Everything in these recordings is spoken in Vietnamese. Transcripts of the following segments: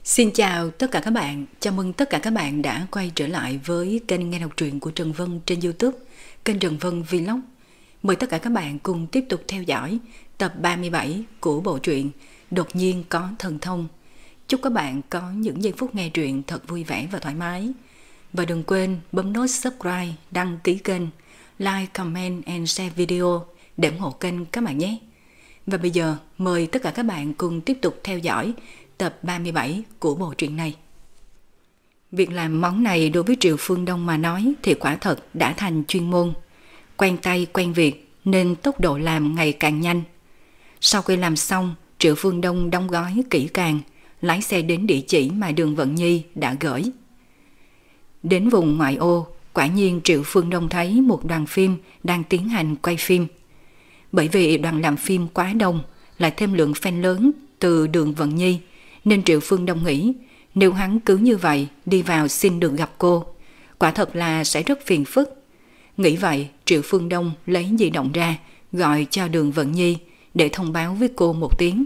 Xin chào tất cả các bạn, chào mừng tất cả các bạn đã quay trở lại với kênh nghe đọc truyện của Trần Vân trên YouTube, kênh Trần Vân Vlog. Mời tất cả các bạn cùng tiếp tục theo dõi tập 37 của bộ truyện Đột nhiên có thần thông. Chúc các bạn có những giây phút nghe truyện thật vui vẻ và thoải mái. Và đừng quên bấm nút subscribe, đăng ký kênh, like, comment and share video để ủng hộ kênh các bạn nhé. Và bây giờ mời tất cả các bạn cùng tiếp tục theo dõi tập 37 của bộ truyện này. Việc làm món này đối với Triệu Phương Đông mà nói thì quả thật đã thành chuyên môn. Quen tay quen việc nên tốc độ làm ngày càng nhanh. Sau khi làm xong, Triệu Phương Đông đóng gói kỹ càng, lái xe đến địa chỉ mà Đường Vận Nhi đã gửi. Đến vùng ngoại ô, quả nhiên Triệu Phương Đông thấy một đoàn phim đang tiến hành quay phim. Bởi vì đoàn làm phim quá đông, lại thêm lượng fan lớn từ Đường Vận Nhi, nên Triệu Phương Đông nghĩ nếu hắn cứ như vậy đi vào xin được gặp cô, quả thật là sẽ rất phiền phức. Nghĩ vậy, Triệu Phương Đông lấy di động ra gọi cho Đường Vận Nhi để thông báo với cô một tiếng.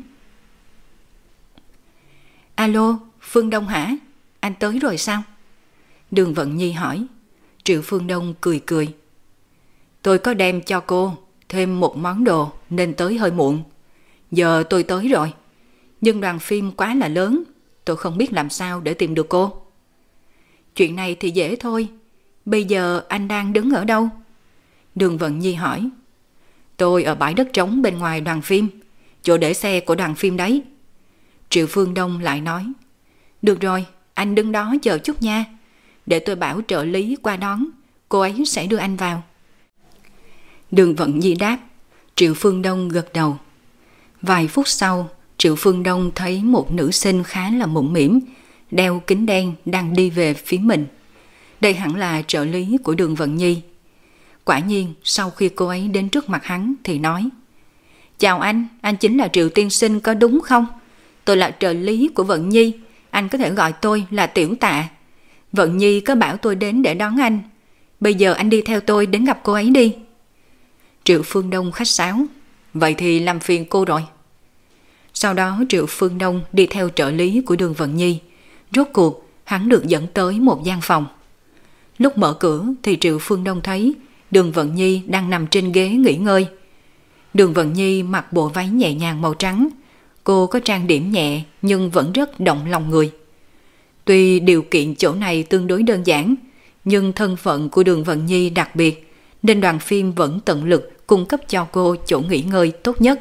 Alo, Phương Đông hả? Anh tới rồi sao? Đường Vận Nhi hỏi. Triệu Phương Đông cười cười. Tôi có đem cho cô thêm một món đồ nên tới hơi muộn. Giờ tôi tới rồi. Nhưng đoàn phim quá là lớn, tôi không biết làm sao để tìm được cô. Chuyện này thì dễ thôi. Bây giờ anh đang đứng ở đâu? Đường Vận Nhi hỏi. Tôi ở bãi đất trống bên ngoài đoàn phim, chỗ để xe của đoàn phim đấy. Triệu Phương Đông lại nói. Được rồi, anh đứng đó chờ chút nha. Để tôi bảo trợ lý qua đón, cô ấy sẽ đưa anh vào. Đường Vận Nhi đáp. Triệu Phương Đông gật đầu. Vài phút sau, Triệu Phương Đông thấy một nữ sinh khá là mũm mĩm, đeo kính đen đang đi về phía mình. Đây hẳn là trợ lý của Đường Vận Nhi. Quả nhiên, sau khi cô ấy đến trước mặt hắn thì nói. Chào anh chính là Triệu tiên sinh có đúng không? Tôi là trợ lý của Vận Nhi, anh có thể gọi tôi là Tiểu Tạ. Vận Nhi có bảo tôi đến để đón anh. Bây giờ anh đi theo tôi đến gặp cô ấy đi. Triệu Phương Đông khách sáo. Vậy thì làm phiền cô rồi. Sau đó Triệu Phương Đông đi theo trợ lý của Đường Vận Nhi. Rốt cuộc hắn được dẫn tới một gian phòng. Lúc mở cửa thì Triệu Phương Đông thấy Đường Vận Nhi đang nằm trên ghế nghỉ ngơi. Đường Vận Nhi mặc bộ váy nhẹ nhàng màu trắng. Cô có trang điểm nhẹ nhưng vẫn rất động lòng người. Tuy điều kiện chỗ này tương đối đơn giản, nhưng thân phận của Đường Vận Nhi đặc biệt, nên đoàn phim vẫn tận lực cung cấp cho cô chỗ nghỉ ngơi tốt nhất.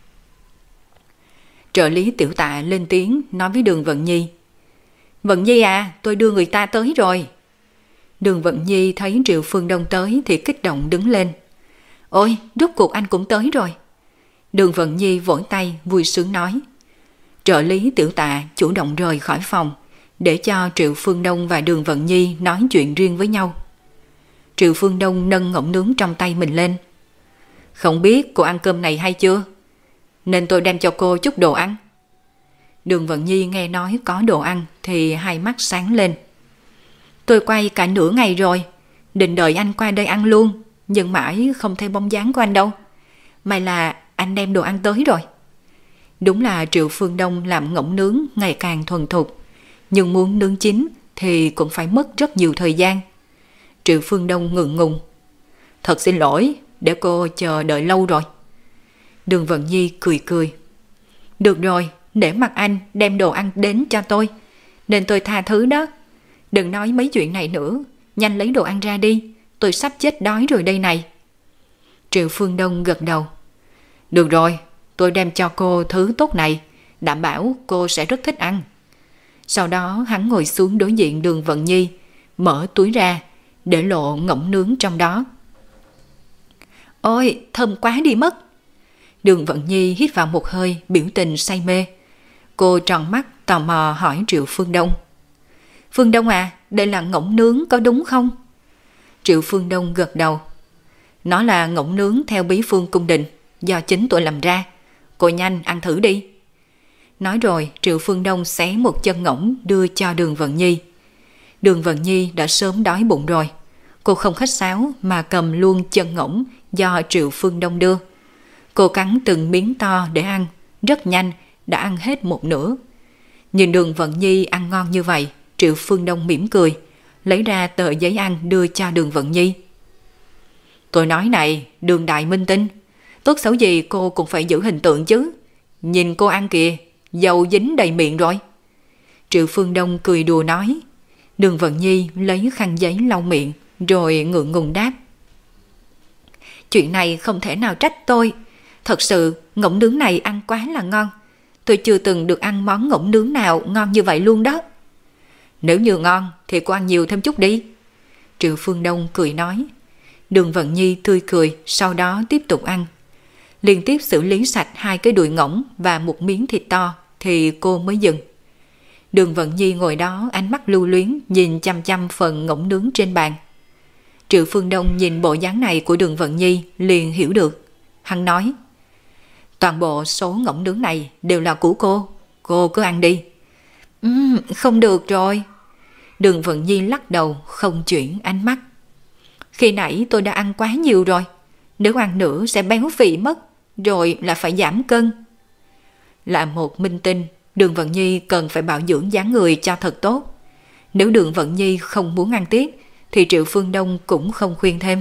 Trợ lý Tiểu Tạ lên tiếng nói với Đường Vận Nhi. Vận Nhi à, tôi đưa người ta tới rồi. Đường Vận Nhi thấy Triệu Phương Đông tới thì kích động đứng lên. Ôi, rốt cuộc anh cũng tới rồi. Đường Vận Nhi vỗ tay vui sướng nói. Trợ lý Tiểu Tạ chủ động rời khỏi phòng để cho Triệu Phương Đông và Đường Vận Nhi nói chuyện riêng với nhau. Triệu Phương Đông nâng ngỗng nướng trong tay mình lên. Không biết cô ăn cơm này hay chưa? Nên tôi đem cho cô chút đồ ăn. Đường Vận Nhi nghe nói có đồ ăn thì hai mắt sáng lên. Tôi quay cả nửa ngày rồi, định đợi anh qua đây ăn luôn, nhưng mãi không thấy bóng dáng của anh đâu. May là anh đem đồ ăn tới rồi. Đúng là Triệu Phương Đông làm ngỗng nướng ngày càng thuần thục, nhưng muốn nướng chín thì cũng phải mất rất nhiều thời gian. Triệu Phương Đông ngượng ngùng. Thật xin lỗi, để cô chờ đợi lâu rồi. Đường Vận Nhi cười cười. Được rồi, để mặt anh đem đồ ăn đến cho tôi, nên tôi tha thứ đó. Đừng nói mấy chuyện này nữa, nhanh lấy đồ ăn ra đi, tôi sắp chết đói rồi đây này. Triệu Phương Đông gật đầu. Được rồi, tôi đem cho cô thứ tốt này, đảm bảo cô sẽ rất thích ăn. Sau đó hắn ngồi xuống đối diện Đường Vận Nhi, mở túi ra, để lộ ngỗng nướng trong đó. Ôi, thơm quá đi mất. Đường Vận Nhi hít vào một hơi, biểu tình say mê. Cô tròn mắt tò mò hỏi Triệu Phương Đông. Phương Đông à, đây là ngỗng nướng có đúng không? Triệu Phương Đông gật đầu. Nó là ngỗng nướng theo bí phương cung đình, do chính tôi làm ra. Cô nhanh ăn thử đi. Nói rồi Triệu Phương Đông xé một chân ngỗng đưa cho Đường Vận Nhi. Đường Vận Nhi đã sớm đói bụng rồi. Cô không khách sáo mà cầm luôn chân ngỗng do Triệu Phương Đông đưa. Cô cắn từng miếng to để ăn, rất nhanh đã ăn hết một nửa. Nhìn Đường Vận Nhi ăn ngon như vậy, Triệu Phương Đông mỉm cười, lấy ra tờ giấy ăn đưa cho Đường Vận Nhi. Tôi nói này, Đường đại minh tinh, tốt xấu gì cô cũng phải giữ hình tượng chứ. Nhìn cô ăn kìa, dầu dính đầy miệng rồi. Triệu Phương Đông cười đùa nói. Đường Vận Nhi lấy khăn giấy lau miệng, rồi ngượng ngùng đáp. Chuyện này không thể nào trách tôi. Thật sự, ngỗng nướng này ăn quá là ngon. Tôi chưa từng được ăn món ngỗng nướng nào ngon như vậy luôn đó. Nếu như ngon thì cô ăn nhiều thêm chút đi. Triệu Phương Đông cười nói. Đường Vận Nhi tươi cười, sau đó tiếp tục ăn. Liên tiếp xử lý sạch 2 cái đùi ngỗng và một miếng thịt to thì cô mới dừng. Đường Vận Nhi ngồi đó ánh mắt lưu luyến nhìn chăm chăm phần ngỗng nướng trên bàn. Triệu Phương Đông nhìn bộ dáng này của Đường Vận Nhi liền hiểu được. Hắn nói, toàn bộ số ngỗng nướng này đều là của cô cứ ăn đi. Không được rồi. Đường Vận Nhi lắc đầu không chuyển ánh mắt. Khi nãy tôi đã ăn quá nhiều rồi, nếu ăn nữa sẽ béo phì mất, rồi là phải giảm cân. Là một minh tinh, Đường Vận Nhi cần phải bảo dưỡng dáng người cho thật tốt. Nếu Đường Vận Nhi không muốn ăn tiếp, thì Triệu Phương Đông cũng không khuyên thêm.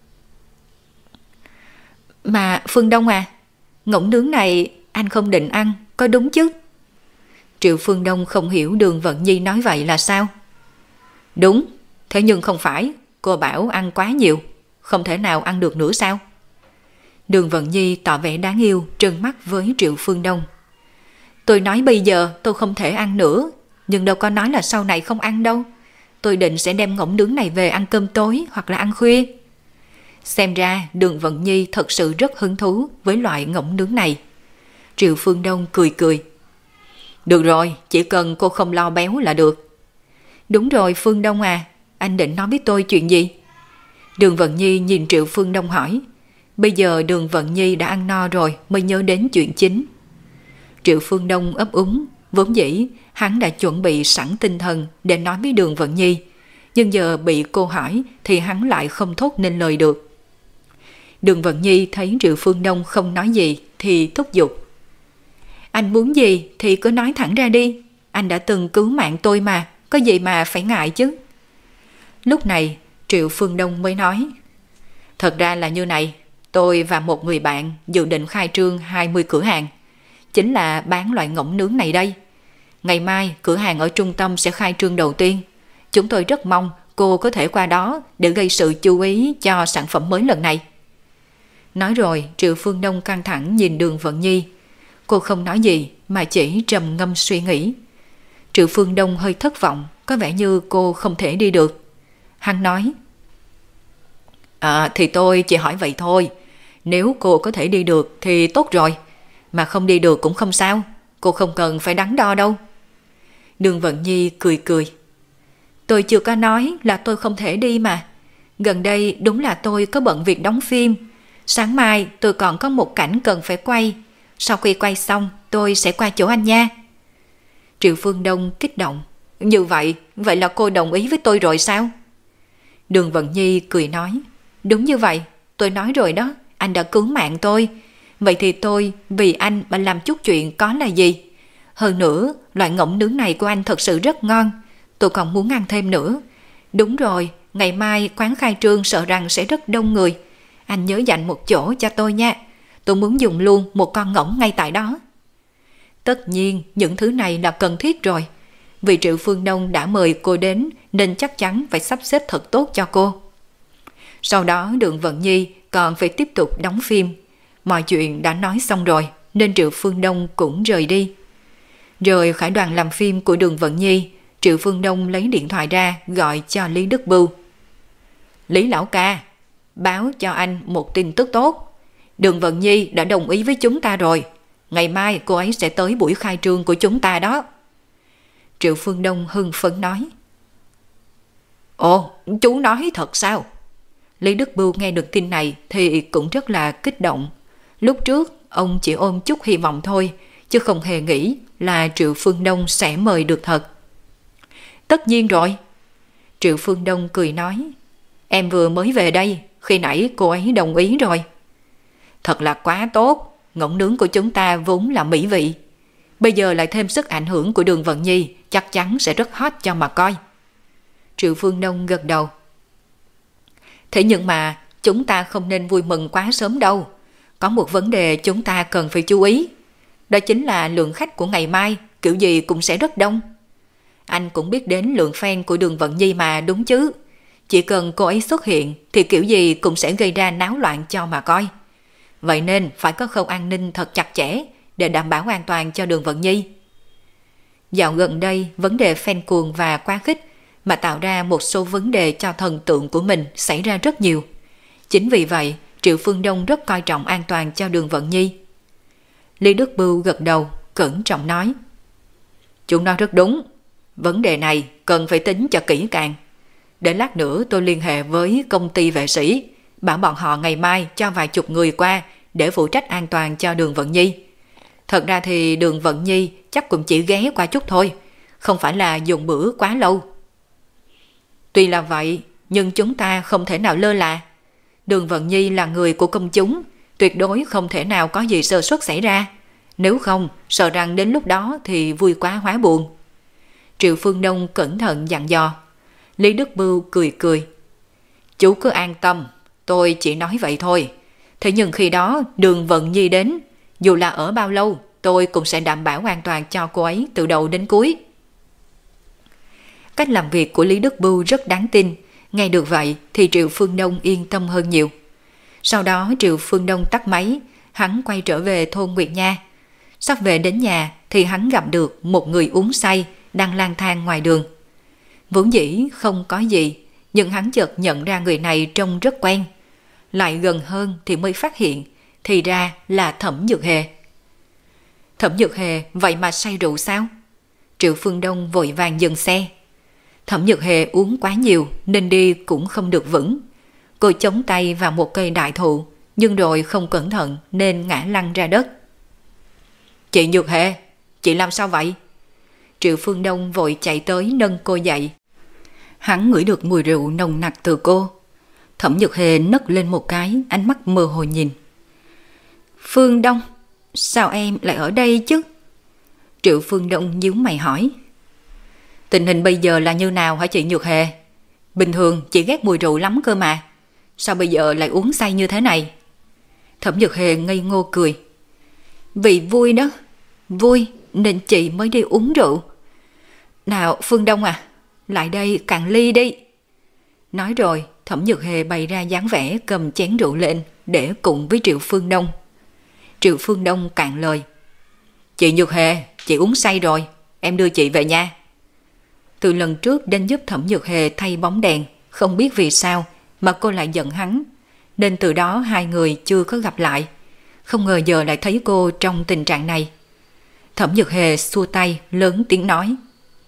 Mà Phương Đông à, ngỗng nướng này anh không định ăn, có đúng chứ? Triệu Phương Đông không hiểu Đường Vận Nhi nói vậy là sao. Đúng, thế nhưng không phải, cô bảo ăn quá nhiều, không thể nào ăn được nữa sao? Đường Vận Nhi tỏ vẻ đáng yêu, trừng mắt với Triệu Phương Đông. Tôi nói bây giờ tôi không thể ăn nữa, nhưng đâu có nói là sau này không ăn đâu. Tôi định sẽ đem ngỗng nướng này về ăn cơm tối hoặc là ăn khuya. Xem ra Đường Vận Nhi thật sự rất hứng thú với loại ngỗng nướng này. Triệu Phương Đông cười cười. Được rồi, chỉ cần cô không lo béo là được. Đúng rồi Phương Đông à, anh định nói với tôi chuyện gì? Đường Vận Nhi nhìn Triệu Phương Đông hỏi. Bây giờ Đường Vận Nhi đã ăn no rồi mới nhớ đến chuyện chính. Triệu Phương Đông ấp úng, vốn dĩ hắn đã chuẩn bị sẵn tinh thần để nói với Đường Vận Nhi, nhưng giờ bị cô hỏi thì hắn lại không thốt nên lời được. Đường Vận Nhi thấy Triệu Phương Đông không nói gì thì thúc giục. Anh muốn gì thì cứ nói thẳng ra đi, anh đã từng cứu mạng tôi mà, có gì mà phải ngại chứ. Lúc này Triệu Phương Đông mới nói. Thật ra là như này, tôi và một người bạn dự định khai trương 20 cửa hàng, chính là bán loại ngỗng nướng này đây. Ngày mai cửa hàng ở trung tâm sẽ khai trương đầu tiên. Chúng tôi rất mong cô có thể qua đó để gây sự chú ý cho sản phẩm mới lần này. Nói rồi Triệu Phương Đông căng thẳng nhìn Đường Vận Nhi. Cô không nói gì mà chỉ trầm ngâm suy nghĩ. Triệu Phương Đông hơi thất vọng, có vẻ như cô không thể đi được. Hắn nói. Thì tôi chỉ hỏi vậy thôi. Nếu cô có thể đi được thì tốt rồi. Mà không đi được cũng không sao. Cô không cần phải đắn đo đâu. Đường Vận Nhi cười cười. Tôi chưa có nói là tôi không thể đi mà. Gần đây đúng là tôi có bận việc đóng phim. Sáng mai tôi còn có một cảnh cần phải quay. Sau khi quay xong tôi sẽ qua chỗ anh nha. Triệu Phương Đông kích động. Như vậy là cô đồng ý với tôi rồi sao? Đường Vận Nhi cười nói. Đúng như vậy, tôi nói rồi đó, anh đã cứu mạng tôi. Vậy thì tôi vì anh mà làm chút chuyện có là gì? Hơn nữa, loại ngỗng nướng này của anh thật sự rất ngon. Tôi còn muốn ăn thêm nữa. Đúng rồi, ngày mai quán khai trương sợ rằng sẽ rất đông người. Anh nhớ dành một chỗ cho tôi nha. Tôi muốn dùng luôn một con ngỗng ngay tại đó. Tất nhiên, những thứ này là cần thiết rồi. Vì Triệu Phương Đông đã mời cô đến nên chắc chắn phải sắp xếp thật tốt cho cô. Sau đó Đường Vận Nhi còn phải tiếp tục đóng phim. Mọi chuyện đã nói xong rồi nên Triệu Phương Đông cũng rời đi. Rồi khải đoàn làm phim của Đường Vận Nhi, Triệu Phương Đông lấy điện thoại ra gọi cho Lý Đức Bưu. Lý lão ca, báo cho anh một tin tức tốt. Đường Vận Nhi đã đồng ý với chúng ta rồi. Ngày mai cô ấy sẽ tới buổi khai trương của chúng ta đó. Triệu Phương Đông hưng phấn nói. Ồ, chú nói thật sao? Lý Đức Bưu nghe được tin này thì cũng rất là kích động. Lúc trước ông chỉ ôm chút hy vọng thôi, chứ không hề nghĩ là Triệu Phương Đông sẽ mời được thật. Tất nhiên rồi. Triệu Phương Đông cười nói. Em vừa mới về đây, khi nãy cô ấy đồng ý rồi. Thật là quá tốt, ngỗng nướng của chúng ta vốn là mỹ vị. Bây giờ lại thêm sức ảnh hưởng của Đường Vận Nhi, chắc chắn sẽ rất hot cho mà coi. Triệu Phương Đông gật đầu. Thế nhưng mà chúng ta không nên vui mừng quá sớm đâu. Có một vấn đề chúng ta cần phải chú ý. Đó chính là lượng khách của ngày mai kiểu gì cũng sẽ rất đông. Anh cũng biết đến lượng fan của Đường Vận Nhi mà đúng chứ. Chỉ cần cô ấy xuất hiện thì kiểu gì cũng sẽ gây ra náo loạn cho mà coi. Vậy nên phải có khâu an ninh thật chặt chẽ để đảm bảo an toàn cho Đường Vận Nhi. Dạo gần đây, vấn đề fan cuồng và quá khích mà tạo ra một số vấn đề cho thần tượng của mình xảy ra rất nhiều. Chính vì vậy, Triệu Phương Đông rất coi trọng an toàn cho Đường Vận Nhi. Lý Đức Bưu gật đầu, cẩn trọng nói. Chúng nói rất đúng. Vấn đề này cần phải tính cho kỹ càng. Để lát nữa tôi liên hệ với công ty vệ sĩ, bảo bọn họ ngày mai cho vài chục người qua để phụ trách an toàn cho Đường Vận Nhi. Thật ra thì Đường Vận Nhi chắc cũng chỉ ghé qua chút thôi, không phải là dùng bữa quá lâu. Tuy là vậy, nhưng chúng ta không thể nào lơ là. Đường Vận Nhi là người của công chúng, tuyệt đối không thể nào có gì sơ suất xảy ra. Nếu không, sợ rằng đến lúc đó thì vui quá hóa buồn. Triệu Phương Đông cẩn thận dặn dò. Lý Đức Bưu cười cười. Chú cứ an tâm, tôi chỉ nói vậy thôi. Thế nhưng khi đó Đường Vận Nhi đến, dù là ở bao lâu, tôi cũng sẽ đảm bảo an toàn cho cô ấy từ đầu đến cuối. Cách làm việc của Lý Đức Bưu rất đáng tin. Nghe được vậy thì Triệu Phương Đông yên tâm hơn nhiều. Sau đó Triệu Phương Đông tắt máy, hắn quay trở về thôn Nguyệt Nha. Sắp về đến nhà thì hắn gặp được một người uống say đang lang thang ngoài đường. Vốn dĩ không có gì, nhưng hắn chợt nhận ra người này trông rất quen. Lại gần hơn thì mới phát hiện, thì ra là Thẩm Nhược Hề. Thẩm Nhược Hề vậy mà say rượu sao? Triệu Phương Đông vội vàng dừng xe. Thẩm Nhược Hề uống quá nhiều nên đi cũng không được vững. Cô chống tay vào một cây đại thụ, nhưng rồi không cẩn thận nên ngã lăn ra đất. Chị Nhược Hề, chị làm sao vậy? Triệu Phương Đông vội chạy tới nâng cô dậy. Hắn ngửi được mùi rượu nồng nặc từ cô. Thẩm Nhược Hề nấc lên một cái, ánh mắt mơ hồ nhìn. Phương Đông, sao em lại ở đây chứ? Triệu Phương Đông nhíu mày hỏi. Tình hình bây giờ là như nào hả chị Nhược Hề? Bình thường chị ghét mùi rượu lắm cơ mà. Sao bây giờ lại uống say như thế này? Thẩm Nhược Hề ngây ngô cười. Vì vui đó, vui nên chị mới đi uống rượu. Nào Phương Đông à, lại đây cạn ly đi. Nói rồi Thẩm Nhược Hề bày ra dáng vẻ cầm chén rượu lên để cùng với Triệu Phương Đông. Triệu Phương Đông cạn lời. Chị Nhược Hề, chị uống say rồi, em đưa chị về nhà. Từ lần trước đến giúp Thẩm Nhược Hề thay bóng đèn, không biết vì sao mà cô lại giận hắn, nên từ đó hai người chưa có gặp lại. Không ngờ giờ lại thấy cô trong tình trạng này. Thẩm Nhược Hề xua tay lớn tiếng nói.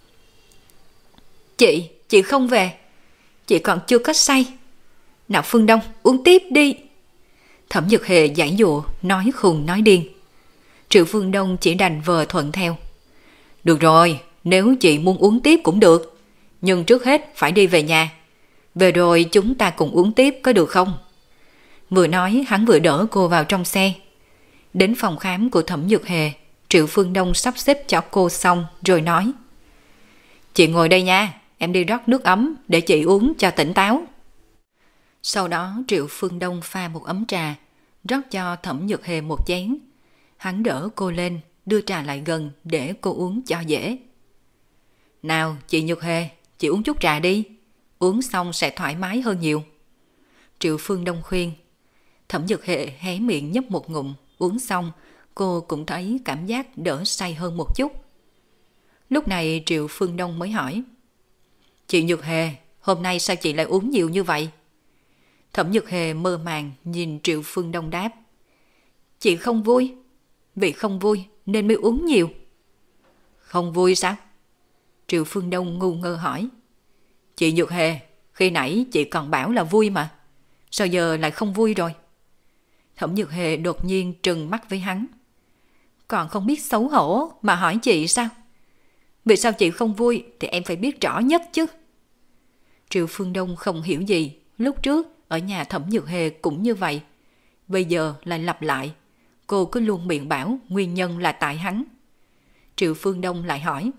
Chị không về. Chị còn chưa có say. Nào Phương Đông, uống tiếp đi. Thẩm Nhược Hề giãy giụa, nói khùng nói điên. Triệu Phương Đông chỉ đành vờ thuận theo. Được rồi, nếu chị muốn uống tiếp cũng được. Nhưng trước hết phải đi về nhà. Về rồi chúng ta cùng uống tiếp có được không? Vừa nói hắn vừa đỡ cô vào trong xe. Đến phòng khám của Thẩm Nhược Hề, Triệu Phương Đông sắp xếp cho cô xong rồi nói. Chị ngồi đây nha, em đi rót nước ấm để chị uống cho tỉnh táo. Sau đó Triệu Phương Đông pha một ấm trà, rót cho Thẩm Nhược Hề một chén. Hắn đỡ cô lên, đưa trà lại gần để cô uống cho dễ. Nào chị Nhược Hề, chị uống chút trà đi, uống xong sẽ thoải mái hơn nhiều. Triệu Phương Đông khuyên. Thẩm Nhược Hề hé miệng nhấp một ngụm, uống xong cô cũng thấy cảm giác đỡ say hơn một chút. Lúc này Triệu Phương Đông mới hỏi. Chị Nhược Hề, hôm nay sao chị lại uống nhiều như vậy? Thẩm Nhược Hề mơ màng nhìn Triệu Phương Đông đáp. Chị không vui. Vì không vui nên mới uống nhiều. Không vui sao? Triệu Phương Đông ngu ngơ hỏi. Chị Nhược Hề, khi nãy chị còn bảo là vui mà. Sao giờ lại không vui rồi? Thẩm Nhược Hề đột nhiên trừng mắt với hắn. Còn không biết xấu hổ mà hỏi chị sao? Vì sao chị không vui thì em phải biết rõ nhất chứ. Triệu Phương Đông không hiểu gì. Lúc trước ở nhà Thẩm Nhược Hề cũng như vậy. Bây giờ lại lặp lại. Cô cứ luôn miệng bảo nguyên nhân là tại hắn. Triệu Phương Đông lại hỏi.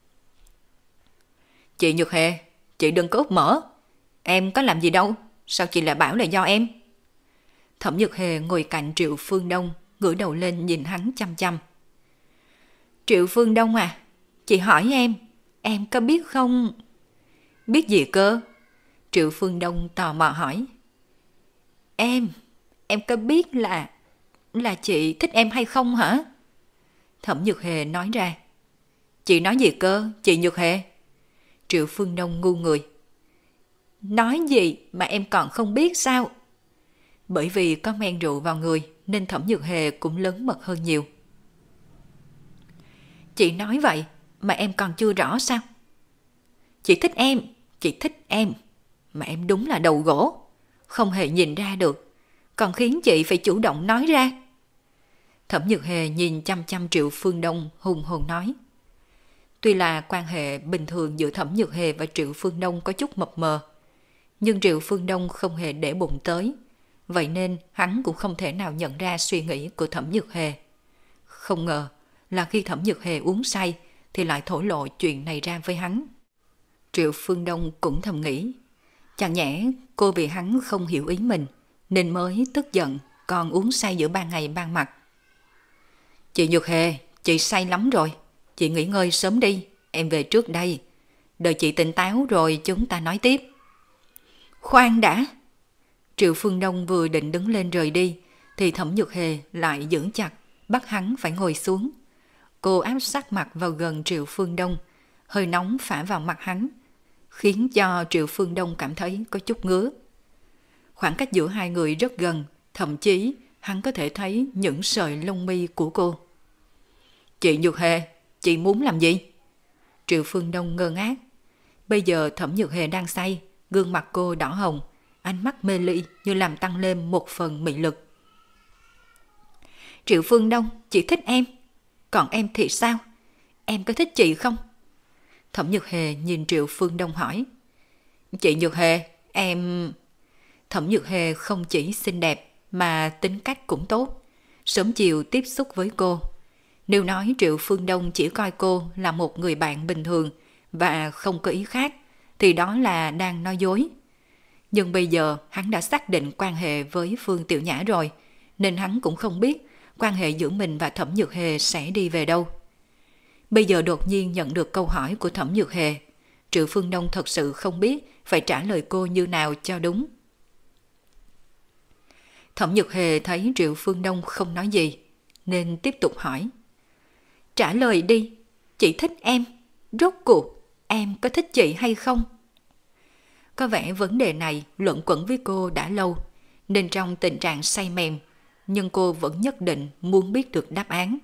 Chị Nhược Hề, chị đừng có úp mở. Em có làm gì đâu, sao chị lại bảo là do em? Thẩm Nhược Hề ngồi cạnh Triệu Phương Đông, ngửa đầu lên nhìn hắn chăm chăm. Triệu Phương Đông à, chị hỏi em có biết không? Biết gì cơ? Triệu Phương Đông tò mò hỏi. Em có biết là chị thích em hay không hả? Thẩm Nhược Hề nói ra. Chị nói gì cơ, chị Nhược Hề? Triệu Phương Đông ngu người. Nói gì mà em còn không biết sao? Bởi vì có men rượu vào người nên Thẩm Nhược Hề cũng lớn mật hơn nhiều. Chị nói vậy mà em còn chưa rõ sao? Chị thích em, mà em đúng là đầu gỗ, không hề nhìn ra được, còn khiến chị phải chủ động nói ra. Thẩm Nhược Hề nhìn chăm chăm Triệu Phương Đông hùng hồn nói. Tuy là quan hệ bình thường giữa Thẩm Nhược Hề và Triệu Phương Đông có chút mập mờ, nhưng Triệu Phương Đông không hề để bụng tới, vậy nên hắn cũng không thể nào nhận ra suy nghĩ của Thẩm Nhược Hề. Không ngờ là khi Thẩm Nhược Hề uống say thì lại thổ lộ chuyện này ra với hắn. Triệu Phương Đông cũng thầm nghĩ, chẳng nhẽ cô vì hắn không hiểu ý mình nên mới tức giận còn uống say giữa ban ngày ban mặt. Chị Nhược Hề, chị say lắm rồi, chị nghỉ ngơi sớm đi, em về trước đây. Đợi chị tỉnh táo rồi chúng ta nói tiếp. Khoan đã. Triệu Phương Đông vừa định đứng lên rời đi thì Thẩm Nhược Hề lại giữ chặt, bắt hắn phải ngồi xuống. Cô áp sát mặt vào gần Triệu Phương Đông, hơi nóng phả vào mặt hắn, khiến cho Triệu Phương Đông cảm thấy có chút ngứa. Khoảng cách giữa hai người rất gần, thậm chí hắn có thể thấy những sợi lông mi của cô. Chị Nhược Hề, chị muốn làm gì? Triệu Phương Đông ngơ ngác. Bây giờ Thẩm Nhược Hề đang say, gương mặt cô đỏ hồng, ánh mắt mê ly như làm tăng lên một phần mị lực. Triệu Phương Đông, chị thích em. Còn em thì sao? Em có thích chị không? Thẩm Nhược Hề nhìn Triệu Phương Đông hỏi. Chị Nhược Hề, em... Thẩm Nhược Hề không chỉ xinh đẹp mà tính cách cũng tốt, sớm chiều tiếp xúc với cô. Nếu nói Triệu Phương Đông chỉ coi cô là một người bạn bình thường và không có ý khác, thì đó là đang nói dối. Nhưng bây giờ hắn đã xác định quan hệ với Phương Tiểu Nhã rồi, nên hắn cũng không biết quan hệ giữa mình và Thẩm Nhược Hề sẽ đi về đâu. Bây giờ đột nhiên nhận được câu hỏi của Thẩm Nhược Hề, Triệu Phương Đông thật sự không biết phải trả lời cô như nào cho đúng. Thẩm Nhược Hề thấy Triệu Phương Đông không nói gì, nên tiếp tục hỏi. Trả lời đi, chị thích em, rốt cuộc em có thích chị hay không? Có vẻ vấn đề này luẩn quẩn với cô đã lâu, nên trong tình trạng say mềm, nhưng cô vẫn nhất định muốn biết được đáp án.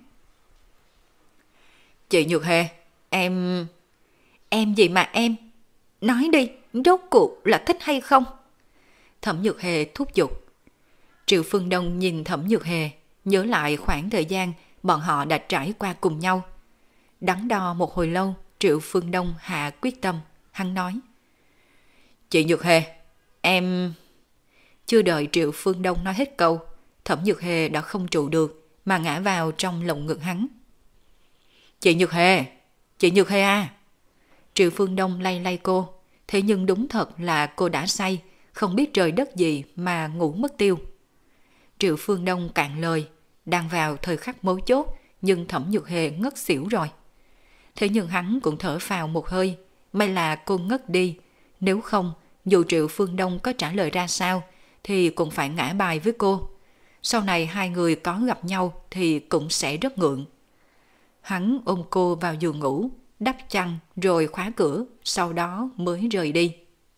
Chị Nhược Hề, em... Em gì mà em? Nói đi, rốt cuộc là thích hay không? Thẩm Nhược Hề thúc giục. Triệu Phương Đông nhìn Thẩm Nhược Hề, nhớ lại khoảng thời gian bọn họ đã trải qua cùng nhau. Đắn đo một hồi lâu, Triệu Phương Đông hạ quyết tâm, hắn nói. Chị Nhược Hề, em... Chưa đợi Triệu Phương Đông nói hết câu, Thẩm Nhược Hề đã không trụ được mà ngã vào trong lồng ngực hắn. Chị Nhược Hề à. Triệu Phương Đông lay lay cô, thế nhưng đúng thật là cô đã say, không biết trời đất gì mà ngủ mất tiêu. Triệu Phương Đông cạn lời, đang vào thời khắc mấu chốt, nhưng Thẩm Nhược Hề ngất xỉu rồi. Thế nhưng hắn cũng thở phào một hơi, may là cô ngất đi, nếu không, dù Triệu Phương Đông có trả lời ra sao, thì cũng phải ngã bài với cô. Sau này hai người có gặp nhau thì cũng sẽ rất ngượng. Hắn ôm cô vào giường ngủ, đắp chăn rồi khóa cửa, sau đó mới rời đi.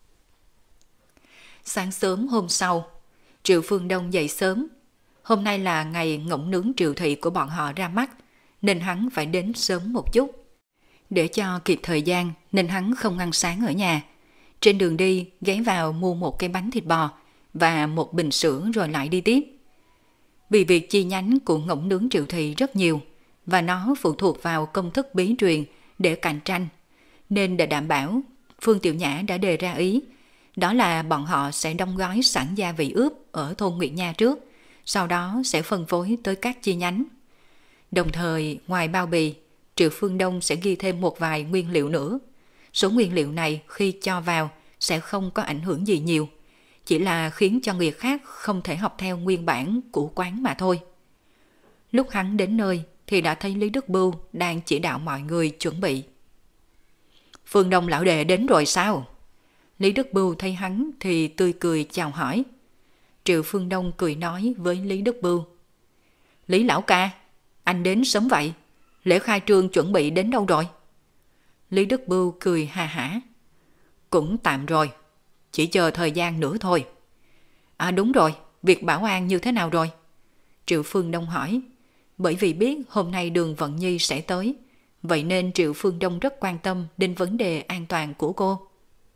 Sáng sớm hôm sau, Triệu Phương Đông dậy sớm. Hôm nay là ngày ngỗng nướng Triệu Thị của bọn họ ra mắt, nên hắn phải đến sớm một chút. Để cho kịp thời gian nên hắn không ăn sáng ở nhà. Trên đường đi ghé vào mua một cái bánh thịt bò và một bình sữa rồi lại đi tiếp. Vì việc chi nhánh của ngỗng nướng Triệu Thị rất nhiều và nó phụ thuộc vào công thức bí truyền để cạnh tranh, nên để đảm bảo, Phương Tiểu Nhã đã đề ra ý, đó là bọn họ sẽ đóng gói sẵn gia vị ướp ở thôn Nguyệt Nha trước, sau đó sẽ phân phối tới các chi nhánh. Đồng thời, ngoài bao bì, Triệu Phương Đông sẽ ghi thêm một vài nguyên liệu nữa. Số nguyên liệu này khi cho vào sẽ không có ảnh hưởng gì nhiều, chỉ là khiến cho người khác không thể học theo nguyên bản của quán mà thôi. Lúc hắn đến nơi thì đã thấy Lý Đức Bưu đang chỉ đạo mọi người chuẩn bị. Phương Đông lão đệ đến rồi sao? Lý Đức Bưu thấy hắn thì tươi cười chào hỏi. Triệu Phương Đông cười nói với Lý Đức Bưu. Lý lão ca, anh đến sớm vậy, lễ khai trương chuẩn bị đến đâu rồi? Lý Đức Bưu cười hà hả. Cũng tạm rồi, chỉ chờ thời gian nữa thôi. À đúng rồi, việc bảo an như thế nào rồi? Triệu Phương Đông hỏi, bởi vì biết hôm nay Đường Vận Nhi sẽ tới, vậy nên Triệu Phương Đông rất quan tâm đến vấn đề an toàn của cô.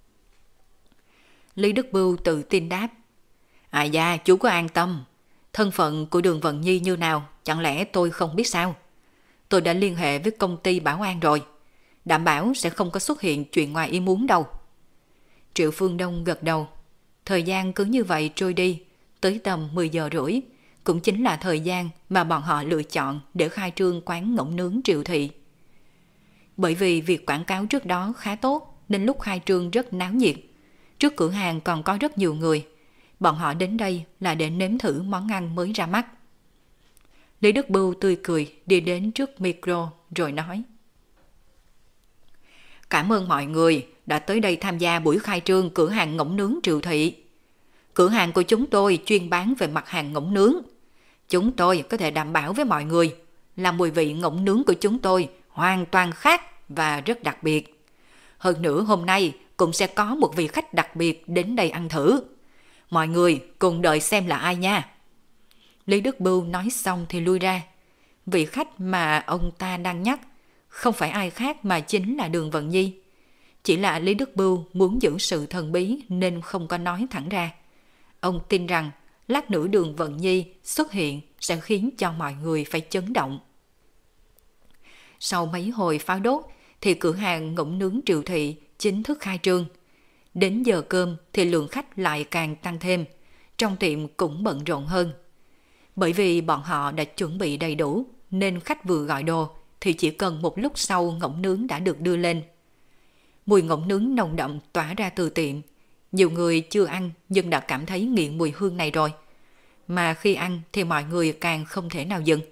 Lý Đức Bưu tự tin đáp. À dạ, chú có an tâm. Thân phận của Đường Vận Nhi như nào, chẳng lẽ tôi không biết sao? Tôi đã liên hệ với công ty bảo an rồi, đảm bảo sẽ không có xuất hiện chuyện ngoài ý muốn đâu. Triệu Phương Đông gật đầu. Thời gian cứ như vậy trôi đi, tới tầm 10 giờ rưỡi, cũng chính là thời gian mà bọn họ lựa chọn để khai trương quán ngỗng nướng Triệu Thị. Bởi vì việc quảng cáo trước đó khá tốt nên lúc khai trương rất náo nhiệt. Trước cửa hàng còn có rất nhiều người. Bọn họ đến đây là để nếm thử món ăn mới ra mắt. Lý Đức Bưu tươi cười đi đến trước micro rồi nói. Cảm ơn mọi người đã tới đây tham gia buổi khai trương cửa hàng ngỗng nướng Triệu Thị. Cửa hàng của chúng tôi chuyên bán về mặt hàng ngỗng nướng. Chúng tôi có thể đảm bảo với mọi người là mùi vị ngỗng nướng của chúng tôi hoàn toàn khác và rất đặc biệt. Hơn nữa hôm nay cũng sẽ có một vị khách đặc biệt đến đây ăn thử. Mọi người cùng đợi xem là ai nha. Lý Đức Bưu nói xong thì lui ra. Vị khách mà ông ta đang nhắc không phải ai khác mà chính là Đường Vận Nhi. Chỉ là Lý Đức Bưu muốn giữ sự thần bí nên không có nói thẳng ra. Ông tin rằng lát nữa Đường Vận Nhi xuất hiện sẽ khiến cho mọi người phải chấn động. Sau mấy hồi pháo đốt thì cửa hàng ngỗng nướng Triệu Thị chính thức khai trương. Đến giờ cơm thì lượng khách lại càng tăng thêm, trong tiệm cũng bận rộn hơn. Bởi vì bọn họ đã chuẩn bị đầy đủ nên khách vừa gọi đồ thì chỉ cần một lúc sau ngỗng nướng đã được đưa lên. Mùi ngỗng nướng nồng đậm tỏa ra từ tiệm. Nhiều người chưa ăn nhưng đã cảm thấy nghiện mùi hương này rồi. Mà khi ăn thì mọi người càng không thể nào dừng.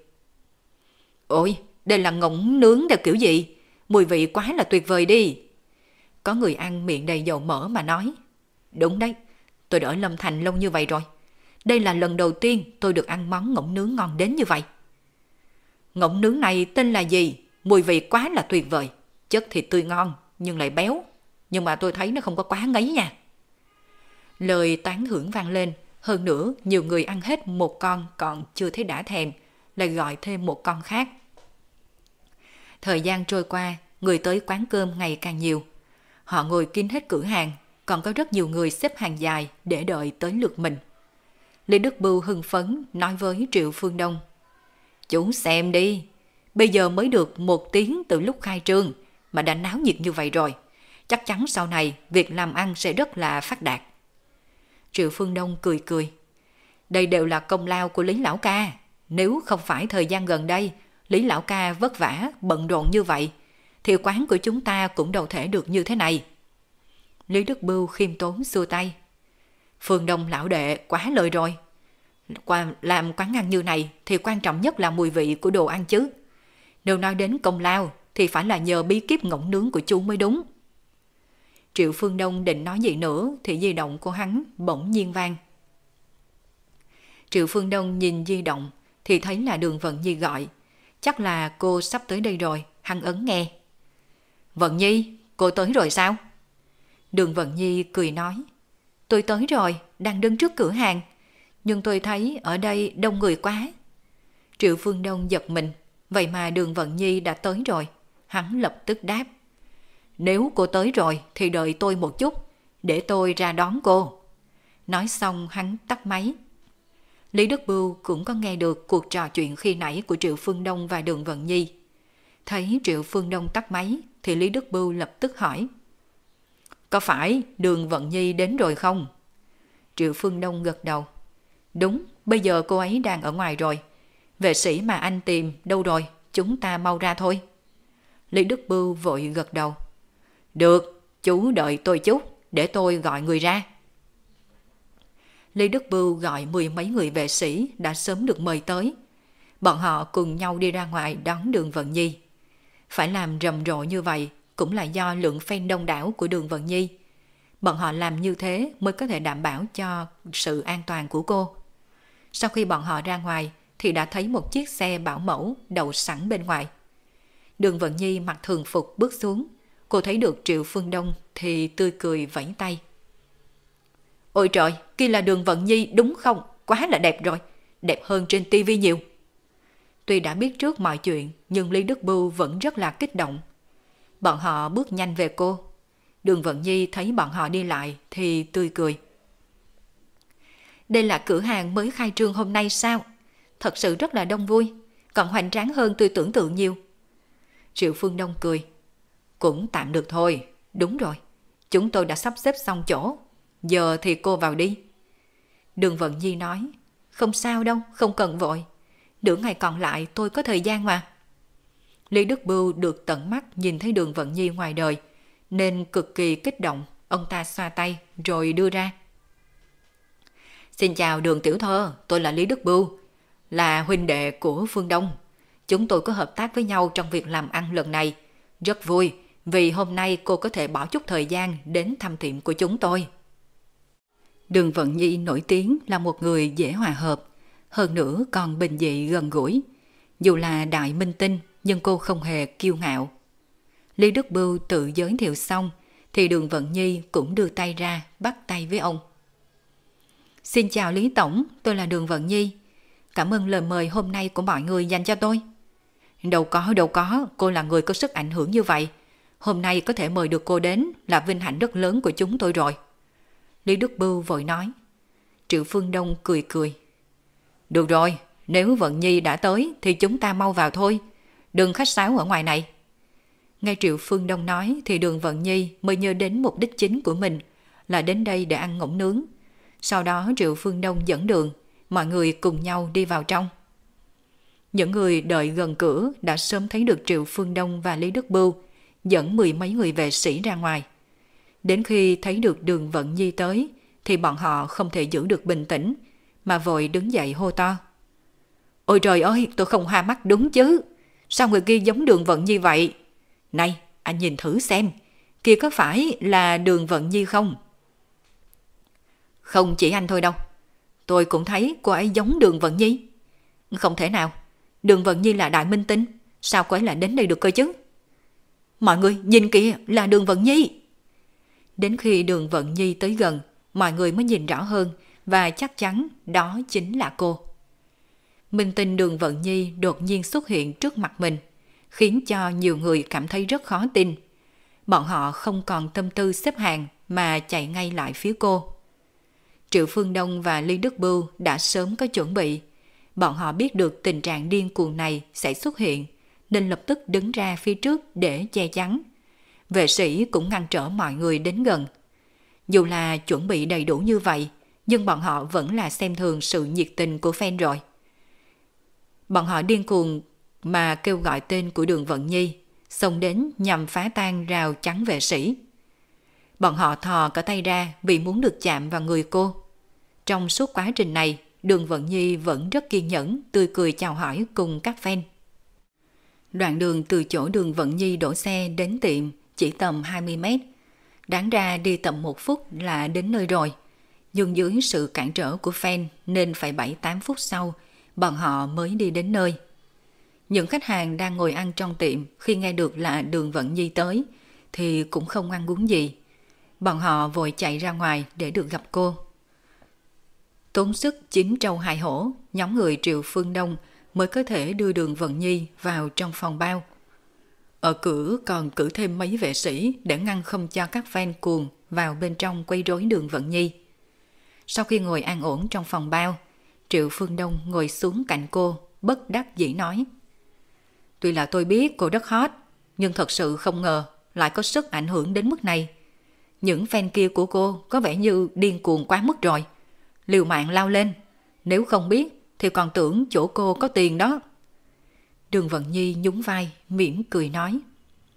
Ôi, đây là ngỗng nướng theo kiểu gì? Mùi vị quá là tuyệt vời đi. Có người ăn miệng đầy dầu mỡ mà nói. Đúng đấy, tôi đã ở Lâm Thành lâu như vậy rồi. Đây là lần đầu tiên tôi được ăn món ngỗng nướng ngon đến như vậy. Ngỗng nướng này tên là gì? Mùi vị quá là tuyệt vời. Chất thịt tươi ngon nhưng lại béo. Nhưng mà tôi thấy nó không có quá ngấy nha. Lời tán thưởng vang lên. Hơn nữa nhiều người ăn hết một con còn chưa thấy đã thèm, lại gọi thêm một con khác. Thời gian trôi qua, người tới quán cơm ngày càng nhiều. Họ ngồi kín hết cửa hàng, còn có rất nhiều người xếp hàng dài để đợi tới lượt mình. Lý Đức Bưu hưng phấn nói với Triệu Phương Đông. Chú xem đi, bây giờ mới được 1 tiếng từ lúc khai trương mà đã náo nhiệt như vậy rồi. Chắc chắn sau này việc làm ăn sẽ rất là phát đạt. Triệu Phương Đông cười cười. Đây đều là công lao của Lý Lão Ca. Nếu không phải thời gian gần đây Lý Lão Ca vất vả, bận rộn như vậy, thì quán của chúng ta cũng đâu thể được như thế này. Lý Đức Bưu khiêm tốn xua tay. Phương Đông lão đệ quá lời rồi. Làm quán ăn như này thì quan trọng nhất là mùi vị của đồ ăn chứ. Nếu nói đến công lao thì phải là nhờ bí kíp ngỗng nướng của chú mới đúng. Triệu Phương Đông định nói gì nữa thì di động của hắn bỗng nhiên vang. Triệu Phương Đông nhìn di động thì thấy là Đường Vận Nhi gọi. Chắc là cô sắp tới đây rồi, hắn ấn nghe. Vận Nhi, cô tới rồi sao? Đường Vận Nhi cười nói. Tôi tới rồi, đang đứng trước cửa hàng. Nhưng tôi thấy ở đây đông người quá. Triệu Phương Đông giật mình. Vậy mà Đường Vận Nhi đã tới rồi. Hắn lập tức đáp. Nếu cô tới rồi thì đợi tôi một chút, để tôi ra đón cô. Nói xong hắn tắt máy. Lý Đức Bưu cũng có nghe được cuộc trò chuyện khi nãy của Triệu Phương Đông và Đường Vận Nhi. Thấy Triệu Phương Đông tắt máy thì Lý Đức Bưu lập tức hỏi. Có phải Đường Vận Nhi đến rồi không? Triệu Phương Đông gật đầu. Đúng, bây giờ cô ấy đang ở ngoài rồi. Vệ sĩ mà anh tìm đâu rồi, chúng ta mau ra thôi. Lý Đức Bưu vội gật đầu. Được, chú đợi tôi chút, để tôi gọi người ra. Lý Đức Bưu gọi 10 mấy người vệ sĩ đã sớm được mời tới. Bọn họ cùng nhau đi ra ngoài đón Đường Vận Nhi. Phải làm rầm rộ như vậy cũng là do lượng fan đông đảo của Đường Vận Nhi. Bọn họ làm như thế mới có thể đảm bảo cho sự an toàn của cô. Sau khi bọn họ ra ngoài thì đã thấy một chiếc xe bảo mẫu đậu sẵn bên ngoài. Đường Vận Nhi mặc thường phục bước xuống. Cô thấy được Triệu Phương Đông thì tươi cười vẫy tay. Ôi trời, kia là Đường Vận Nhi đúng không? Quá là đẹp rồi, đẹp hơn trên tivi nhiều. Tuy đã biết trước mọi chuyện nhưng Lý Đức Bưu vẫn rất là kích động. Bọn họ bước nhanh về cô. Đường Vận Nhi thấy bọn họ đi lại thì tươi cười. Đây là cửa hàng mới khai trương hôm nay sao? Thật sự rất là đông vui, còn hoành tráng hơn tôi tưởng tượng nhiều. Triệu Phương Đông cười. Cũng tạm được thôi, đúng rồi. Chúng tôi đã sắp xếp xong chỗ. Giờ thì cô vào đi. Đường Vận Nhi nói. Không sao đâu, không cần vội. Nửa ngày còn lại tôi có thời gian mà. Lý Đức Bưu được tận mắt nhìn thấy Đường Vận Nhi ngoài đời, nên cực kỳ kích động. Ông ta xoa tay rồi đưa ra. Xin chào Đường tiểu thơ, tôi là Lý Đức Bưu, là huynh đệ của Phương Đông. Chúng tôi có hợp tác với nhau trong việc làm ăn lần này. Rất vui vì hôm nay cô có thể bỏ chút thời gian đến thăm tiệm của chúng tôi. Đường Vận Nhi nổi tiếng là một người dễ hòa hợp, hơn nữa còn bình dị gần gũi. Dù là đại minh tinh nhưng cô không hề kiêu ngạo. Lý Đức Bưu tự giới thiệu xong thì Đường Vận Nhi cũng đưa tay ra bắt tay với ông. Xin chào Lý Tổng, tôi là Đường Vận Nhi. Cảm ơn lời mời hôm nay của mọi người dành cho tôi. Đâu có, cô là người có sức ảnh hưởng như vậy. Hôm nay có thể mời được cô đến là vinh hạnh rất lớn của chúng tôi rồi. Lý Đức Bưu vội nói. Triệu Phương Đông cười cười. Được rồi, nếu Vận Nhi đã tới thì chúng ta mau vào thôi. Đừng khách sáo ở ngoài này. Nghe Triệu Phương Đông nói thì Đường Vận Nhi mới nhớ đến mục đích chính của mình là đến đây để ăn ngỗng nướng. Sau đó Triệu Phương Đông dẫn đường, mọi người cùng nhau đi vào trong. Những người đợi gần cửa đã sớm thấy được Triệu Phương Đông và Lý Đức Bưu dẫn 10 mấy người vệ sĩ ra ngoài. Đến khi thấy được Đường Vận Nhi tới thì bọn họ không thể giữ được bình tĩnh mà vội đứng dậy hô to. Ôi trời ơi, tôi không hoa mắt đúng chứ. Sao người kia giống Đường Vận Nhi vậy? Này, anh nhìn thử xem, kia có phải là Đường Vận Nhi không? Không chỉ anh thôi đâu. Tôi cũng thấy cô ấy giống Đường Vận Nhi. Không thể nào, Đường Vận Nhi là đại minh tinh, sao cô ấy lại đến đây được cơ chứ? Mọi người nhìn kìa, là Đường Vận Nhi. Đến khi Đường Vận Nhi tới gần, mọi người mới nhìn rõ hơn và chắc chắn đó chính là cô. Minh tinh Đường Vận Nhi đột nhiên xuất hiện trước mặt mình, khiến cho nhiều người cảm thấy rất khó tin. Bọn họ không còn tâm tư xếp hàng mà chạy ngay lại phía cô. Triệu Phương Đông và Lý Đức Bưu đã sớm có chuẩn bị. Bọn họ biết được tình trạng điên cuồng này sẽ xuất hiện, nên lập tức đứng ra phía trước để che chắn. Vệ sĩ cũng ngăn trở mọi người đến gần. Dù là chuẩn bị đầy đủ như vậy, nhưng bọn họ vẫn là xem thường sự nhiệt tình của fan rồi. Bọn họ điên cuồng mà kêu gọi tên của Đường Vận Nhi, xông đến nhằm phá tan rào chắn vệ sĩ. Bọn họ thò cả tay ra vì muốn được chạm vào người cô. Trong suốt quá trình này, Đường Vận Nhi vẫn rất kiên nhẫn, tươi cười chào hỏi cùng các fan. Đoạn đường từ chỗ Đường Vận Nhi đổ xe đến tiệm chỉ tầm 20 mét. Đáng ra đi tầm 1 phút là đến nơi rồi. Nhưng dưới sự cản trở của fan nên phải 7-8 phút sau, bọn họ mới đi đến nơi. Những khách hàng đang ngồi ăn trong tiệm khi nghe được là Đường Vận Nhi tới thì cũng không ăn uống gì. Bọn họ vội chạy ra ngoài để được gặp cô. Tốn sức 9 trâu 2 hổ, nhóm người Triệu Phương Đông mới có thể đưa Đường Vận Nhi vào trong phòng bao. Ở cửa còn cử thêm mấy vệ sĩ để ngăn không cho các fan cuồng vào bên trong quấy rối Đường Vận Nhi. Sau khi ngồi an ổn trong phòng bao, Triệu Phương Đông ngồi xuống cạnh cô, bất đắc dĩ nói. Tuy là tôi biết cô rất hot, nhưng thật sự không ngờ lại có sức ảnh hưởng đến mức này. Những fan kia của cô có vẻ như điên cuồng quá mức rồi. Liều mạng lao lên, nếu không biết thì còn tưởng chỗ cô có tiền đó. Đường Vận Nhi nhún vai, mỉm cười nói.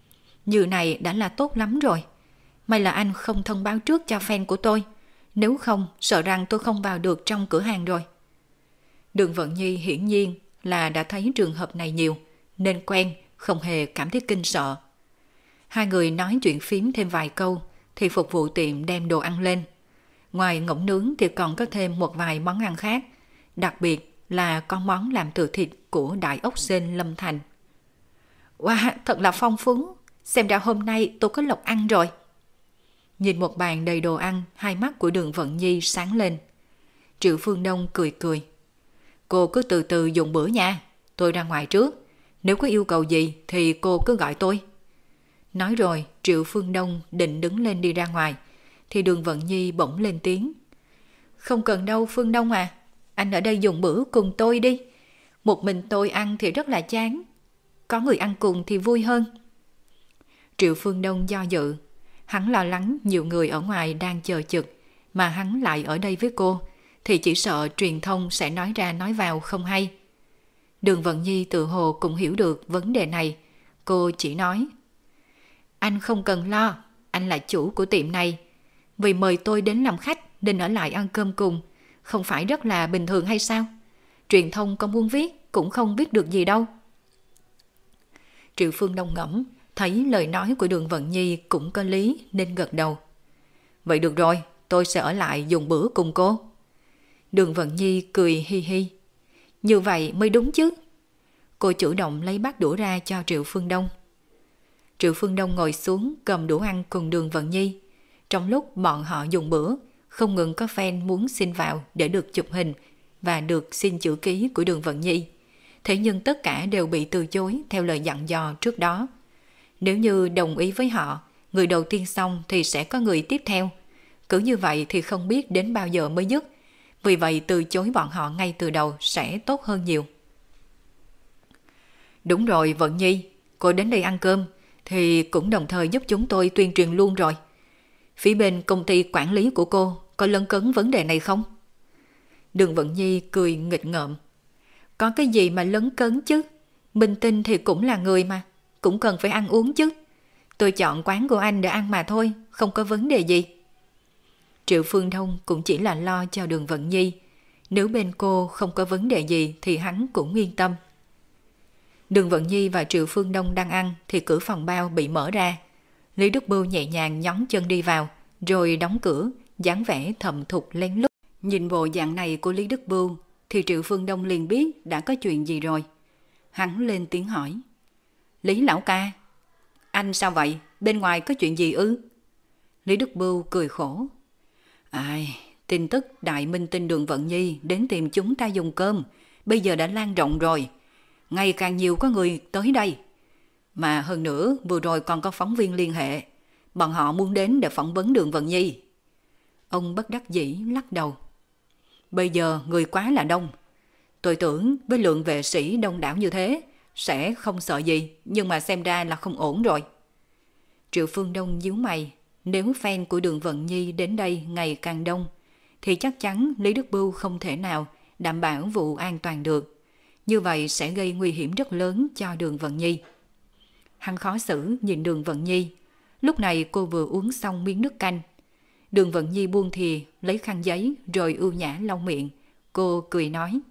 Như này đã là tốt lắm rồi. May là anh không thông báo trước cho fan của tôi. Nếu không, sợ rằng tôi không vào được trong cửa hàng rồi. Đường Vận Nhi hiển nhiên là đã thấy trường hợp này nhiều, nên quen, không hề cảm thấy kinh sợ. Hai người nói chuyện phím thêm vài câu, thì phục vụ tiệm đem đồ ăn lên. Ngoài ngỗng nướng thì còn có thêm một vài món ăn khác, đặc biệt là có món làm từ thịt của đại ốc sên Lâm Thành. Wow, thật là phong phú, xem ra hôm nay tôi có lộc ăn rồi. Nhìn một bàn đầy đồ ăn, hai mắt của Đường Vận Nhi sáng lên. Triệu Phương Đông cười cười. Cô cứ từ từ dùng bữa nha, tôi ra ngoài trước. Nếu có yêu cầu gì thì cô cứ gọi tôi. Nói rồi, Triệu Phương Đông định đứng lên đi ra ngoài, thì Đường Vận Nhi bỗng lên tiếng. Không cần đâu Phương Đông à, anh ở đây dùng bữa cùng tôi đi. Một mình tôi ăn thì rất là chán. Có người ăn cùng thì vui hơn. Triệu Phương Đông do dự. Hắn lo lắng nhiều người ở ngoài đang chờ trực, mà hắn lại ở đây với cô, thì chỉ sợ truyền thông sẽ nói ra nói vào không hay. Đường Vận Nhi tự hồ cũng hiểu được vấn đề này. Cô chỉ nói. Anh không cần lo, anh là chủ của tiệm này. Vì mời tôi đến làm khách nên ở lại ăn cơm cùng, không phải rất là bình thường hay sao? Truyền thông có muốn viết cũng không viết được gì đâu. Triệu Phương Đông ngẫm, thấy lời nói của Đường Vận Nhi cũng có lý nên gật đầu. Vậy được rồi, tôi sẽ ở lại dùng bữa cùng cô. Đường Vận Nhi cười hi hi. Như vậy mới đúng chứ. Cô chủ động lấy bát đũa ra cho Triệu Phương Đông. Triệu Phương Đông ngồi xuống cầm đũa ăn cùng Đường Vận Nhi. Trong lúc bọn họ dùng bữa, không ngừng có fan muốn xin vào để được chụp hình và được xin chữ ký của Đường Vận Nhi. Thế nhưng tất cả đều bị từ chối theo lời dặn dò trước đó. Nếu như đồng ý với họ, người đầu tiên xong thì sẽ có người tiếp theo. Cứ như vậy thì không biết đến bao giờ mới dứt. Vì vậy từ chối bọn họ ngay từ đầu sẽ tốt hơn nhiều. Đúng rồi Vận Nhi, cô đến đây ăn cơm thì cũng đồng thời giúp chúng tôi tuyên truyền luôn rồi. Phía bên công ty quản lý của cô có lấn cấn vấn đề này không? Đường Vận Nhi cười nghịch ngợm. Có cái gì mà lấn cấn chứ? Minh Tinh thì cũng là người mà, cũng cần phải ăn uống chứ. Tôi chọn quán của anh để ăn mà thôi, không có vấn đề gì. Triệu Phương Đông cũng chỉ là lo cho Đường Vận Nhi. Nếu bên cô không có vấn đề gì thì hắn cũng yên tâm. Đường Vận Nhi và Triệu Phương Đông đang ăn thì cửa phòng bao bị mở ra. Lý Đức Bưu nhẹ nhàng nhón chân đi vào, rồi đóng cửa, dáng vẻ thầm thục lén lút. Nhìn bộ dạng này của Lý Đức Bưu thì Triệu Phương Đông liền biết đã có chuyện gì rồi. Hắn lên tiếng hỏi. Lý lão ca, anh sao vậy? Bên ngoài có chuyện gì ư? Lý Đức Bưu cười khổ. Ai, tin tức đại minh tinh Đường Vận Nhi đến tìm chúng ta dùng cơm, bây giờ đã lan rộng rồi. Ngày càng nhiều có người tới đây. Mà hơn nữa, vừa rồi còn có phóng viên liên hệ. Bọn họ muốn đến để phỏng vấn Đường Vận Nhi. Ông bất đắc dĩ lắc đầu. Bây giờ người quá là đông. Tôi tưởng với lượng vệ sĩ đông đảo như thế sẽ không sợ gì, nhưng mà xem ra là không ổn rồi. Triệu Phương Đông nhíu mày. Nếu fan của Đường Vận Nhi đến đây ngày càng đông, thì chắc chắn Lý Đức Bưu không thể nào đảm bảo vụ an toàn được. Như vậy sẽ gây nguy hiểm rất lớn cho Đường Vận Nhi. Hắn khó xử nhìn Đường Vận Nhi. Lúc này cô vừa uống xong miếng nước canh. Đường Vận Nhi buông thìa, lấy khăn giấy rồi ưu nhã lau miệng. Cô cười nói.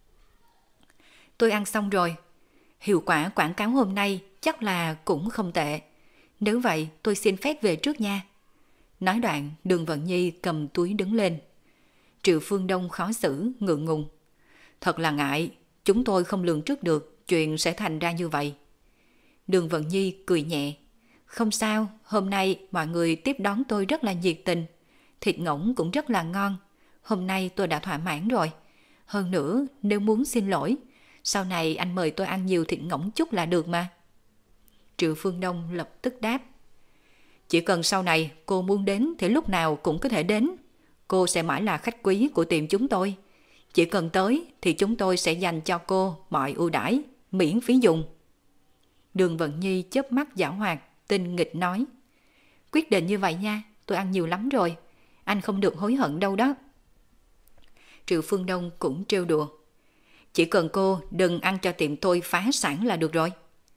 Tôi ăn xong rồi. Hiệu quả quảng cáo hôm nay chắc là cũng không tệ. Nếu vậy tôi xin phép về trước nha. Nói đoạn Đường Vận Nhi cầm túi đứng lên. Triệu Phương Đông khó xử ngượng ngùng. Thật là ngại, chúng tôi không lường trước được chuyện sẽ thành ra như vậy. Đường Vận Nhi cười nhẹ. Không sao, hôm nay mọi người tiếp đón tôi rất là nhiệt tình. Thịt ngỗng cũng rất là ngon. Hôm nay tôi đã thỏa mãn rồi. Hơn nữa, nếu muốn xin lỗi, sau này anh mời tôi ăn nhiều thịt ngỗng chút là được mà. Triệu Phương Đông lập tức đáp. Chỉ cần sau này cô muốn đến thì lúc nào cũng có thể đến. Cô sẽ mãi là khách quý của tiệm chúng tôi. Chỉ cần tới thì chúng tôi sẽ dành cho cô mọi ưu đãi, miễn phí dùng. Đường Vận Nhi chớp mắt giảo hoạt, tinh nghịch nói. Quyết định như vậy nha, tôi ăn nhiều lắm rồi. Anh không được hối hận đâu đó. Triệu Phương Đông cũng trêu đùa. Chỉ cần cô đừng ăn cho tiệm tôi phá sản là được rồi.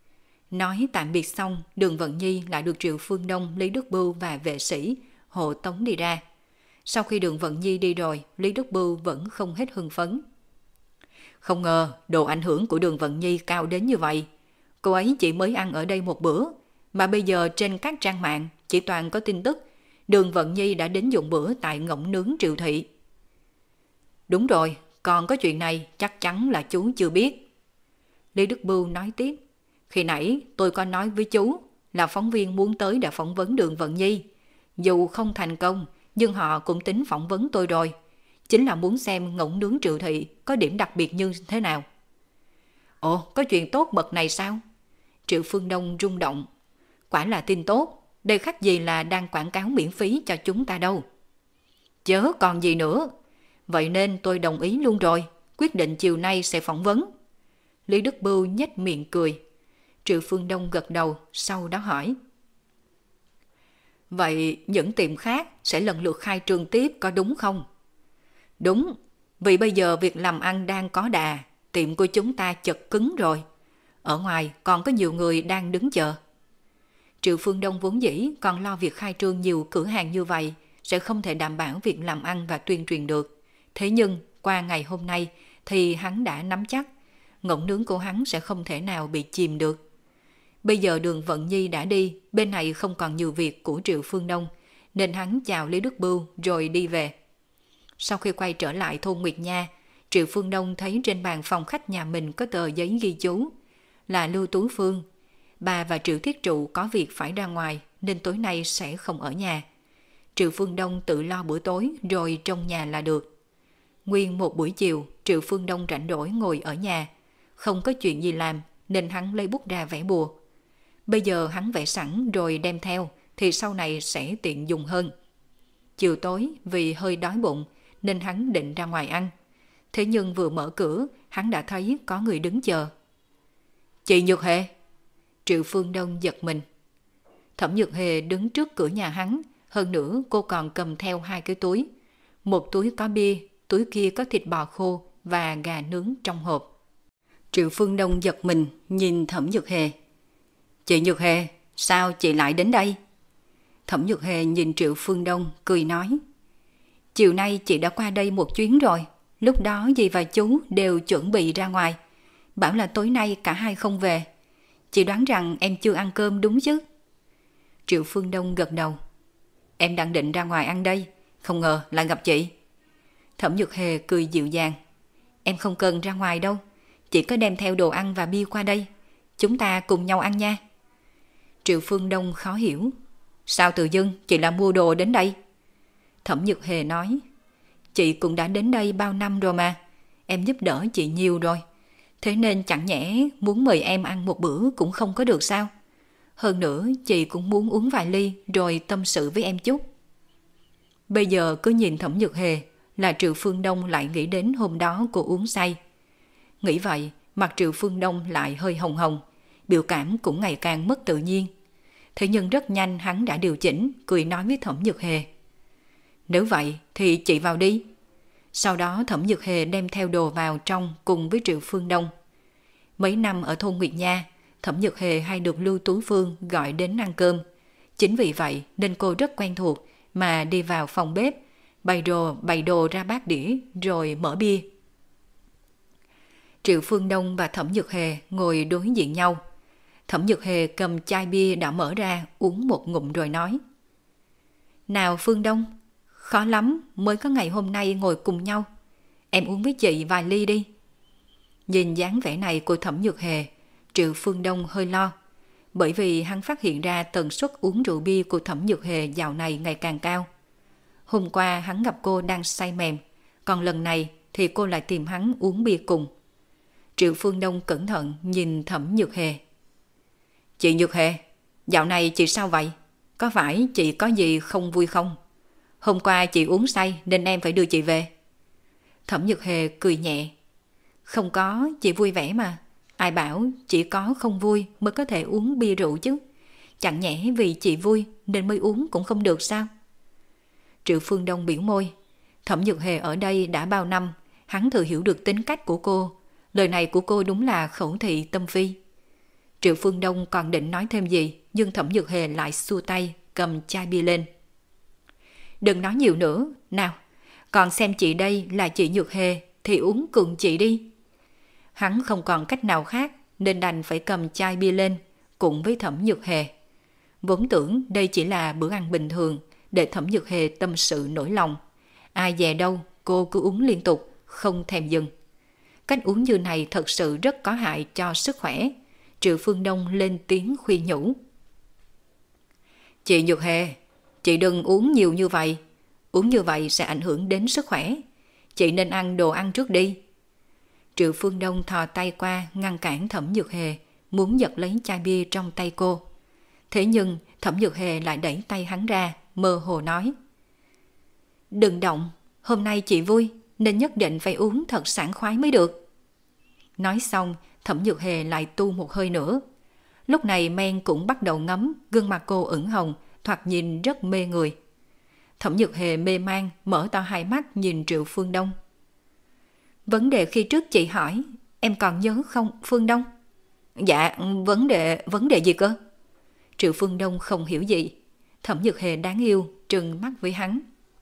Nói tạm biệt xong, Đường Vận Nhi lại được Triệu Phương Đông, Lý Đức Bưu và vệ sĩ hộ tống đi ra. Sau khi Đường Vận Nhi đi rồi, Lý Đức Bưu vẫn không hết hưng phấn. Không ngờ độ ảnh hưởng của Đường Vận Nhi cao đến như vậy. Cô ấy chỉ mới ăn ở đây một bữa, mà bây giờ trên các trang mạng chỉ toàn có tin tức Đường Vận Nhi đã đến dụng bữa tại ngỗng nướng Triệu Thị. Đúng rồi, còn có chuyện này chắc chắn là chú chưa biết. Lý Đức Bưu nói tiếp. Khi nãy tôi có nói với chú là phóng viên muốn tới để phỏng vấn Đường Vận Nhi. Dù không thành công, nhưng họ cũng tính phỏng vấn tôi rồi. Chính là muốn xem ngỗng nướng Triệu Thị có điểm đặc biệt như thế nào. Ồ, có chuyện tốt bậc này sao? Triệu Phương Đông rung động. Quả là tin tốt, đây khác gì là đang quảng cáo miễn phí cho chúng ta đâu. Chớ còn gì nữa. Vậy nên tôi đồng ý luôn rồi, quyết định chiều nay sẽ phỏng vấn. Lý Đức Bưu nhếch miệng cười. Triệu Phương Đông gật đầu, sau đó hỏi. Vậy những tiệm khác sẽ lần lượt khai trương tiếp có đúng không? Đúng, vì bây giờ việc làm ăn đang có đà, tiệm của chúng ta chật cứng rồi. Ở ngoài còn có nhiều người đang đứng chờ. Triệu Phương Đông vốn dĩ còn lo việc khai trương nhiều cửa hàng như vậy sẽ không thể đảm bảo việc làm ăn và tuyên truyền được. Thế nhưng qua ngày hôm nay thì hắn đã nắm chắc ngỗng nướng của hắn sẽ không thể nào bị chìm được. Bây giờ Đường Vận Nhi đã đi, bên này không còn nhiều việc của Triệu Phương Đông, nên hắn chào Lý Đức Bưu rồi đi về. Sau khi quay trở lại thôn Nguyệt Nha, Triệu Phương Đông thấy trên bàn phòng khách nhà mình có tờ giấy ghi chú là Lưu Tú Phương. Bà và Triệu Thiết Trụ có việc phải ra ngoài nên tối nay sẽ không ở nhà. Triệu Phương Đông tự lo bữa tối rồi trong nhà là được. Nguyên một buổi chiều, Triệu Phương Đông rảnh rỗi ngồi ở nhà, không có chuyện gì làm nên hắn lấy bút ra vẽ bùa. Bây giờ hắn vẽ sẵn rồi đem theo thì sau này sẽ tiện dùng hơn. Chiều tối vì hơi đói bụng nên hắn định ra ngoài ăn. Thế nhưng vừa mở cửa, hắn đã thấy có người đứng chờ. Chị Nhược Hề. Triệu Phương Đông giật mình. Thẩm Nhược Hề đứng trước cửa nhà hắn, hơn nữa cô còn cầm theo 2 cái túi. Một túi có bia, túi kia có thịt bò khô và gà nướng trong hộp. Triệu Phương Đông giật mình nhìn Thẩm Nhược Hề. Chị Nhược Hề, sao chị lại đến đây? Thẩm Nhược Hề nhìn Triệu Phương Đông cười nói. Chiều nay chị đã qua đây một chuyến rồi, lúc đó dì và chú đều chuẩn bị ra ngoài. Bảo là tối nay cả hai không về. Chị đoán rằng em chưa ăn cơm đúng chứ? Triệu Phương Đông gật đầu. Em đang định ra ngoài ăn đây, không ngờ lại gặp chị. Thẩm Nhược Hề cười dịu dàng. Em không cần ra ngoài đâu, chị có đem theo đồ ăn và bia qua đây. Chúng ta cùng nhau ăn nha. Triệu Phương Đông khó hiểu. Sao tự dưng chị lại mua đồ đến đây? Thẩm Nhược Hề nói. Chị cũng đã đến đây bao năm rồi mà. Em giúp đỡ chị nhiều rồi. Thế nên chẳng nhẽ muốn mời em ăn một bữa cũng không có được sao? Hơn nữa chị cũng muốn uống vài ly rồi tâm sự với em chút. Bây giờ cứ nhìn Thẩm Nhược Hề là Triệu Phương Đông lại nghĩ đến hôm đó cô uống say. Nghĩ vậy, mặt Triệu Phương Đông lại hơi hồng hồng, biểu cảm cũng ngày càng mất tự nhiên. Thế nhưng rất nhanh hắn đã điều chỉnh, cười nói với Thẩm Nhược Hề. Nếu vậy thì chị vào đi. Sau đó Thẩm Nhược Hề đem theo đồ vào trong cùng với Triệu Phương Đông. Mấy năm ở thôn Nguyệt Nha, Thẩm Nhược Hề hay được Lưu Tú Phương gọi đến ăn cơm. Chính vì vậy nên cô rất quen thuộc mà đi vào phòng bếp, bày đồ ra bát đĩa rồi mở bia. Triệu Phương Đông và Thẩm Nhược Hề ngồi đối diện nhau. Thẩm Nhược Hề cầm chai bia đã mở ra uống một ngụm rồi nói. Nào Phương Đông, khó lắm mới có ngày hôm nay ngồi cùng nhau. Em uống với chị vài ly đi. Nhìn dáng vẻ này của Thẩm Nhược Hề, Triệu Phương Đông hơi lo. Bởi vì hắn phát hiện ra tần suất uống rượu bia của Thẩm Nhược Hề dạo này ngày càng cao. Hôm qua hắn gặp cô đang say mềm, còn lần này thì cô lại tìm hắn uống bia cùng. Triệu Phương Đông cẩn thận nhìn Thẩm Nhược Hề. Chị Nhược Hề, dạo này chị sao vậy? Có phải chị có gì không vui không? Hôm qua chị uống say nên em phải đưa chị về. Thẩm Nhược Hề cười nhẹ. Không có, chị vui vẻ mà. Ai bảo chỉ có không vui mới có thể uống bia rượu chứ. Chẳng nhẽ vì chị vui nên mới uống cũng không được sao? Triệu Phương Đông biểu môi. Thẩm Nhược Hề ở đây đã bao năm, hắn thừa hiểu được tính cách của cô. Lời này của cô đúng là khẩu thị tâm phi. Triệu Phương Đông còn định nói thêm gì, nhưng Thẩm Nhược Hề lại xua tay, cầm chai bia lên. Đừng nói nhiều nữa, nào, còn xem chị đây là chị Nhược Hề thì uống cùng chị đi. Hắn không còn cách nào khác nên đành phải cầm chai bia lên cùng với Thẩm Nhược Hề. Vốn tưởng đây chỉ là bữa ăn bình thường để Thẩm Nhược Hề tâm sự nỗi lòng. Ai dè đâu cô cứ uống liên tục, không thèm dừng. Cách uống như này thật sự rất có hại cho sức khỏe. Triệu Phương Đông lên tiếng khuyên nhủ. Chị Nhược Hề, chị đừng uống nhiều như vậy. Uống như vậy sẽ ảnh hưởng đến sức khỏe. Chị nên ăn đồ ăn trước đi. Triệu Phương Đông thò tay qua ngăn cản Thẩm Nhược Hề, muốn giật lấy chai bia trong tay cô. Thế nhưng Thẩm Nhược Hề lại đẩy tay hắn ra, mơ hồ nói. Đừng động, hôm nay chị vui nên nhất định phải uống thật sảng khoái mới được. Nói xong, Thẩm Nhược Hề lại tu một hơi nữa. Lúc này men cũng bắt đầu ngấm, gương mặt cô ửng hồng, thoạt nhìn rất mê người. Thẩm Nhược Hề mê man, mở to hai mắt nhìn Triệu Phương Đông. Vấn đề khi trước chị hỏi, em còn nhớ không Phương Đông? Dạ, vấn đề gì cơ? Triệu Phương Đông không hiểu gì. Thẩm Nhược Hề đáng yêu, trừng mắt với hắn.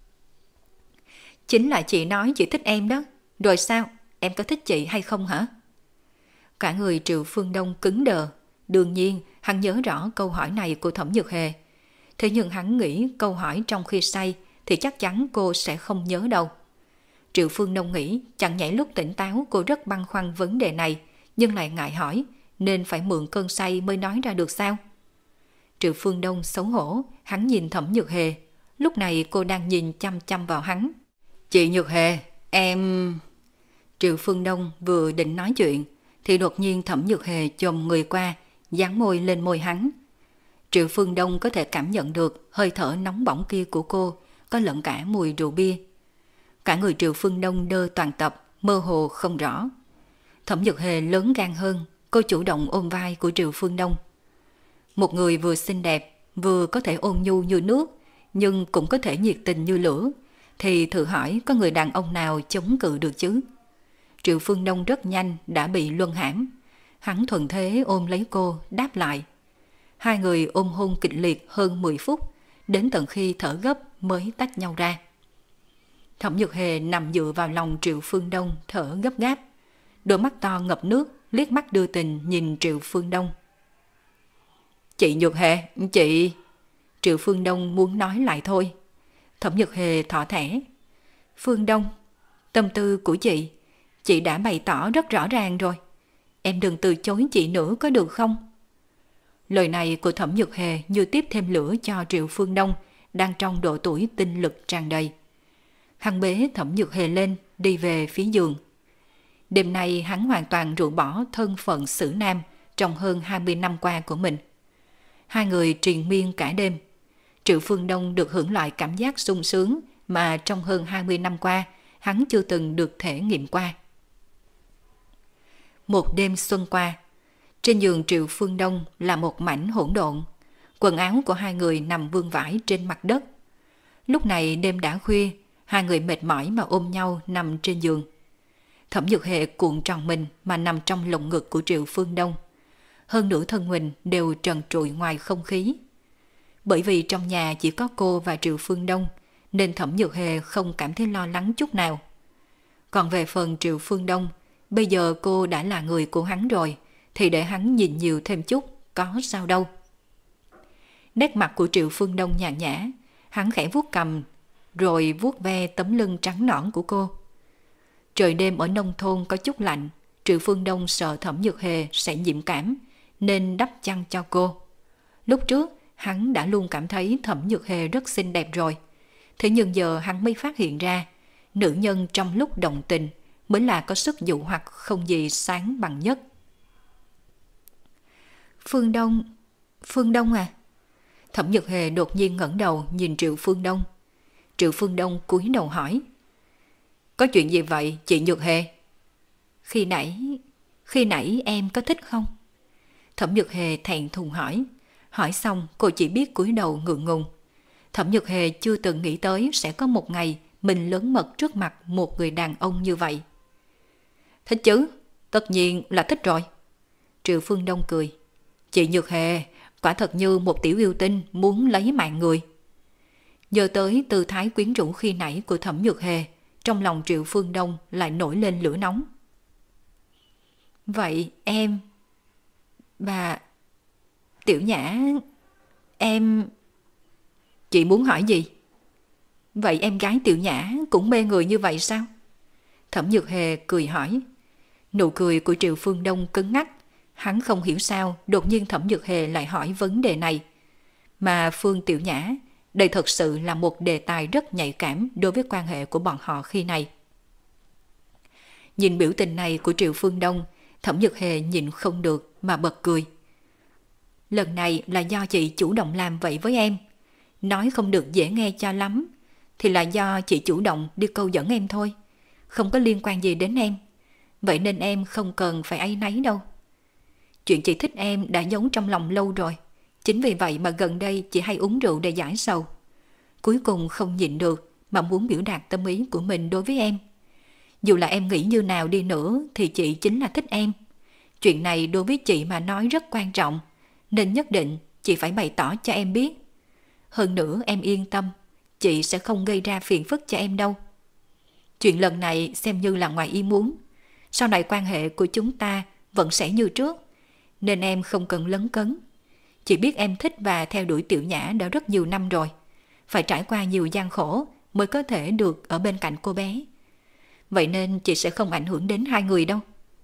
Chính là chị nói chị thích em đó. Rồi sao, em có thích chị hay không hả? Cả người Triệu Phương Đông cứng đờ. Đương nhiên, hắn nhớ rõ câu hỏi này của Thẩm Nhược Hề. Thế nhưng hắn nghĩ câu hỏi trong khi say thì chắc chắn cô sẽ không nhớ đâu. Triệu Phương Đông nghĩ chẳng nhẽ lúc tỉnh táo cô rất băn khoăn vấn đề này, nhưng lại ngại hỏi, nên phải mượn cơn say mới nói ra được sao? Triệu Phương Đông xấu hổ, hắn nhìn Thẩm Nhược Hề. Lúc này cô đang nhìn chăm chăm vào hắn. Chị Nhược Hề, em... Triệu Phương Đông vừa định nói chuyện, thì đột nhiên Thẩm Nhược Hề chồm người qua, dán môi lên môi hắn. Triệu Phương Đông có thể cảm nhận được hơi thở nóng bỏng kia của cô, có lẫn cả mùi rượu bia. Cả người Triệu Phương Đông đơ toàn tập, mơ hồ không rõ. Thẩm Nhược Hề lớn gan hơn, cô chủ động ôm vai của Triệu Phương Đông. Một người vừa xinh đẹp, vừa có thể ôn nhu như nước, nhưng cũng có thể nhiệt tình như lửa, thì thử hỏi có người đàn ông nào chống cự được chứ? Triệu Phương Đông rất nhanh đã bị luân hãm. Hắn thuận thế ôm lấy cô, đáp lại. Hai người ôm hôn kịch liệt hơn 10 phút, đến tận khi thở gấp mới tách nhau ra. Thẩm Nhược Hề nằm dựa vào lòng Triệu Phương Đông thở gấp gáp. Đôi mắt to ngập nước, liếc mắt đưa tình nhìn Triệu Phương Đông. Chị Nhược Hề, chị... Triệu Phương Đông muốn nói lại thôi. Thẩm Nhược Hề thỏ thẻ. Phương Đông, tâm tư của chị đã bày tỏ rất rõ ràng rồi. Em đừng từ chối chị nữa có được không? Lời này của Thẩm Nhược Hề như tiếp thêm lửa cho Triệu Phương Đông, đang trong độ tuổi tinh lực tràn đầy. Hắn bế Thẩm Nhược Hề lên, đi về phía giường. Đêm nay hắn hoàn toàn rũ bỏ thân phận xử nam trong hơn 20 năm qua của mình. Hai người triền miên cả đêm. Triệu Phương Đông được hưởng lại cảm giác sung sướng mà trong hơn 20 năm qua hắn chưa từng được thể nghiệm qua. Một đêm xuân qua, trên giường Triệu Phương Đông là một mảnh hỗn độn. Quần áo của hai người nằm vương vãi trên mặt đất. Lúc này đêm đã khuya, hai người mệt mỏi mà ôm nhau nằm trên giường. Thẩm Nhược Hề cuộn tròn mình mà nằm trong lồng ngực của Triệu Phương Đông. Hơn nửa thân mình đều trần trụi ngoài không khí. Bởi vì trong nhà chỉ có cô và Triệu Phương Đông, nên Thẩm Nhược Hề không cảm thấy lo lắng chút nào. Còn về phần Triệu Phương Đông, bây giờ cô đã là người của hắn rồi, thì để hắn nhìn nhiều thêm chút, có sao đâu. Nét mặt của Triệu Phương Đông nhàn nhã, hắn khẽ vuốt cằm, rồi vuốt ve tấm lưng trắng nõn của cô. Trời đêm ở nông thôn có chút lạnh, Triệu Phương Đông sợ Thẩm Nhược Hề sẽ nhiễm cảm, nên đắp chăn cho cô. Lúc trước, hắn đã luôn cảm thấy Thẩm Nhược Hề rất xinh đẹp rồi. Thế nhưng giờ hắn mới phát hiện ra, nữ nhân trong lúc động tình mới là có sức dụ hoặc không gì sáng bằng nhất. Phương Đông à? Thẩm Nhược Hề đột nhiên ngẩng đầu nhìn Triệu Phương Đông. Triệu Phương Đông cúi đầu hỏi. Có chuyện gì vậy chị Nhược Hề? Khi nãy em có thích không? Thẩm Nhược Hề thẹn thùng hỏi. Hỏi xong cô chỉ biết cúi đầu ngượng ngùng. Thẩm Nhược Hề chưa từng nghĩ tới sẽ có một ngày mình lớn mật trước mặt một người đàn ông như vậy. Thích chứ, tất nhiên là thích rồi. Triệu Phương Đông cười. Chị Nhược Hề quả thật như một tiểu yêu tinh muốn lấy mạng người. Nhớ tới tư thái quyến rũ khi nãy của Thẩm Nhược Hề, trong lòng Triệu Phương Đông lại nổi lên lửa nóng. Vậy em... Bà... Tiểu Nhã... Em... Chị muốn hỏi gì? Vậy em gái Tiểu Nhã cũng mê người như vậy sao? Thẩm Nhược Hề cười hỏi. Nụ cười của Triệu Phương Đông cứng ngắc. Hắn không hiểu sao đột nhiên Thẩm Nhược Hề lại hỏi vấn đề này. Mà Phương Tiểu Nhã, đây thật sự là một đề tài rất nhạy cảm đối với quan hệ của bọn họ khi này. Nhìn biểu tình này của Triệu Phương Đông, Thẩm Nhược Hề nhịn không được mà bật cười. Lần này là do chị chủ động làm vậy với em. Nói không được dễ nghe cho lắm, thì là do chị chủ động đi câu dẫn em thôi. Không có liên quan gì đến em. Vậy nên em không cần phải áy náy đâu. Chuyện chị thích em đã giấu trong lòng lâu rồi. Chính vì vậy mà gần đây chị hay uống rượu để giải sầu. Cuối cùng không nhịn được mà muốn biểu đạt tâm ý của mình đối với em. Dù là em nghĩ như nào đi nữa thì chị chính là thích em. Chuyện này đối với chị mà nói rất quan trọng, nên nhất định chị phải bày tỏ cho em biết. Hơn nữa em yên tâm, chị sẽ không gây ra phiền phức cho em đâu. Chuyện lần này xem như là ngoài ý muốn. Sau này quan hệ của chúng ta vẫn sẽ như trước, nên em không cần lấn cấn. Chị biết em thích và theo đuổi Tiểu Nhã đã rất nhiều năm rồi. Phải trải qua nhiều gian khổ mới có thể được ở bên cạnh cô bé. Vậy nên chị sẽ không ảnh hưởng đến hai người đâu.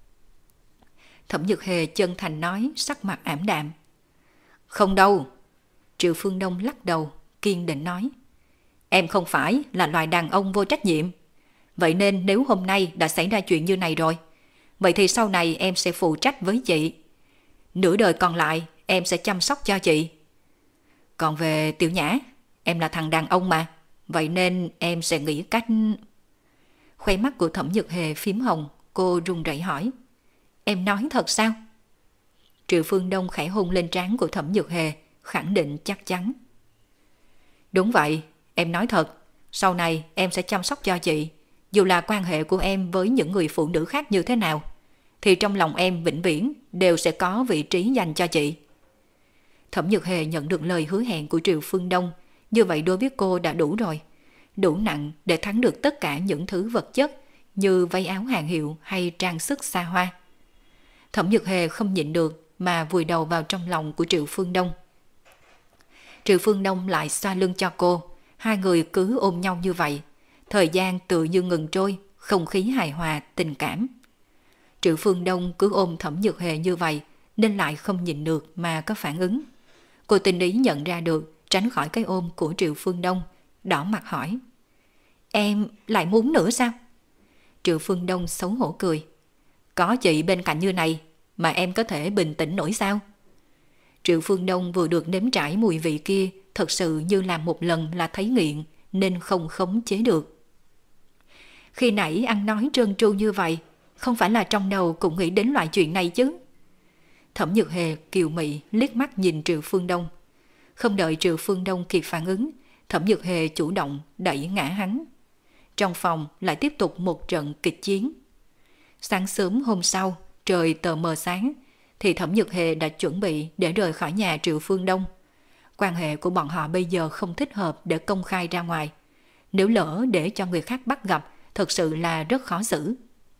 Thẩm Nhược Hề chân thành nói, sắc mặt ảm đạm. Không đâu. Triệu Phương Đông lắc đầu, kiên định nói. Em không phải là loài đàn ông vô trách nhiệm. Vậy nên nếu hôm nay đã xảy ra chuyện như này rồi, vậy thì sau này em sẽ phụ trách với chị. Nửa đời còn lại em sẽ chăm sóc cho chị. Còn về Tiểu Nhã, em là thằng đàn ông mà. Vậy nên em sẽ nghĩ cách... Khóe mắt của Thẩm Nhược Hề phím hồng, cô run rẩy hỏi. Em nói thật sao? Triệu Phương Đông khẽ hôn lên trán của Thẩm Nhược Hề, khẳng định chắc chắn. Đúng vậy, em nói thật. Sau này em sẽ chăm sóc cho chị. Dù là quan hệ của em với những người phụ nữ khác như thế nào, thì trong lòng em vĩnh viễn đều sẽ có vị trí dành cho chị. Thẩm Nhược Hề nhận được lời hứa hẹn của Triệu Phương Đông, như vậy đối với cô đã đủ rồi. Đủ nặng để thắng được tất cả những thứ vật chất như váy áo hàng hiệu hay trang sức xa hoa. Thẩm Nhược Hề không nhịn được mà vùi đầu vào trong lòng của Triệu Phương Đông. Triệu Phương Đông lại xoa lưng cho cô, hai người cứ ôm nhau như vậy. Thời gian tự như ngừng trôi, không khí hài hòa, tình cảm. Triệu Phương Đông cứ ôm Thẩm Nhược Hề như vậy nên lại không nhịn được mà có phản ứng. Cô tình ý nhận ra được, tránh khỏi cái ôm của Triệu Phương Đông, đỏ mặt hỏi. Em lại muốn nữa sao? Triệu Phương Đông xấu hổ cười. Có chị bên cạnh như này mà em có thể bình tĩnh nổi sao? Triệu Phương Đông vừa được nếm trải mùi vị kia, thật sự như làm một lần là thấy nghiện nên không khống chế được. Khi nãy ăn nói trơn tru như vậy, không phải là trong đầu cũng nghĩ đến loại chuyện này chứ? Thẩm Nhược Hề kiều mị liếc mắt nhìn Triệu Phương Đông. Không đợi Triệu Phương Đông kịp phản ứng, Thẩm Nhược Hề chủ động đẩy ngã hắn. Trong phòng lại tiếp tục một trận kịch chiến. Sáng sớm hôm sau, trời tờ mờ sáng, thì Thẩm Nhược Hề đã chuẩn bị để rời khỏi nhà Triệu Phương Đông. Quan hệ của bọn họ bây giờ không thích hợp để công khai ra ngoài. Nếu lỡ để cho người khác bắt gặp, thật sự là rất khó xử.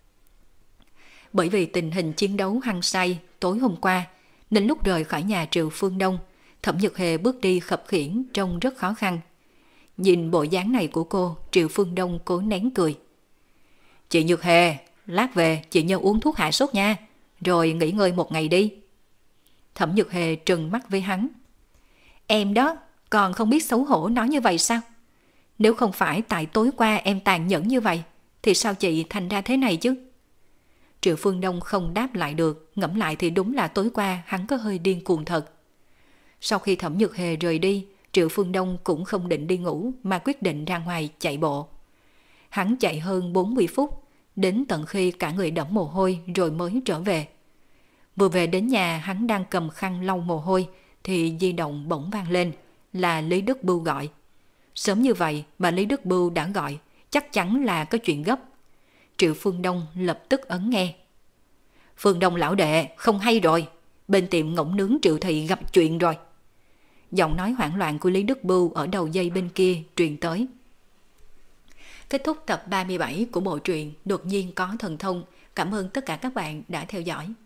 Bởi vì tình hình chiến đấu hăng say tối hôm qua, nên lúc rời khỏi nhà Triệu Phương Đông, Thẩm Nhược Hề bước đi khập khiễng trông rất khó khăn. Nhìn bộ dáng này của cô, Triệu Phương Đông cố nén cười. Chị Nhược Hề, lát về chị nhớ uống thuốc hạ sốt nha, rồi nghỉ ngơi một ngày đi. Thẩm Nhược Hề trừng mắt với hắn. Em đó, còn không biết xấu hổ nói như vậy sao? Nếu không phải tại tối qua em tàn nhẫn như vậy, thì sao chị thành ra thế này chứ? Triệu Phương Đông không đáp lại được, ngẫm lại thì đúng là tối qua hắn có hơi điên cuồng thật. Sau khi Thẩm Nhược Hề rời đi, Triệu Phương Đông cũng không định đi ngủ mà quyết định ra ngoài chạy bộ. Hắn chạy hơn 40 phút, đến tận khi cả người đẫm mồ hôi rồi mới trở về. Vừa về đến nhà hắn đang cầm khăn lau mồ hôi thì di động bỗng vang lên, là Lý Đức Bưu gọi. Sớm như vậy mà Lý Đức Bưu đã gọi, chắc chắn là có chuyện gấp. Triệu Phương Đông lập tức ấn nghe. Phương Đông lão đệ, không hay rồi, bên tiệm ngỗng nướng Triệu Thị gặp chuyện rồi. Giọng nói hoảng loạn của Lý Đức Bưu ở đầu dây bên kia truyền tới. Kết thúc tập 37 của bộ truyện Đột nhiên có thần thông. Cảm ơn tất cả các bạn đã theo dõi.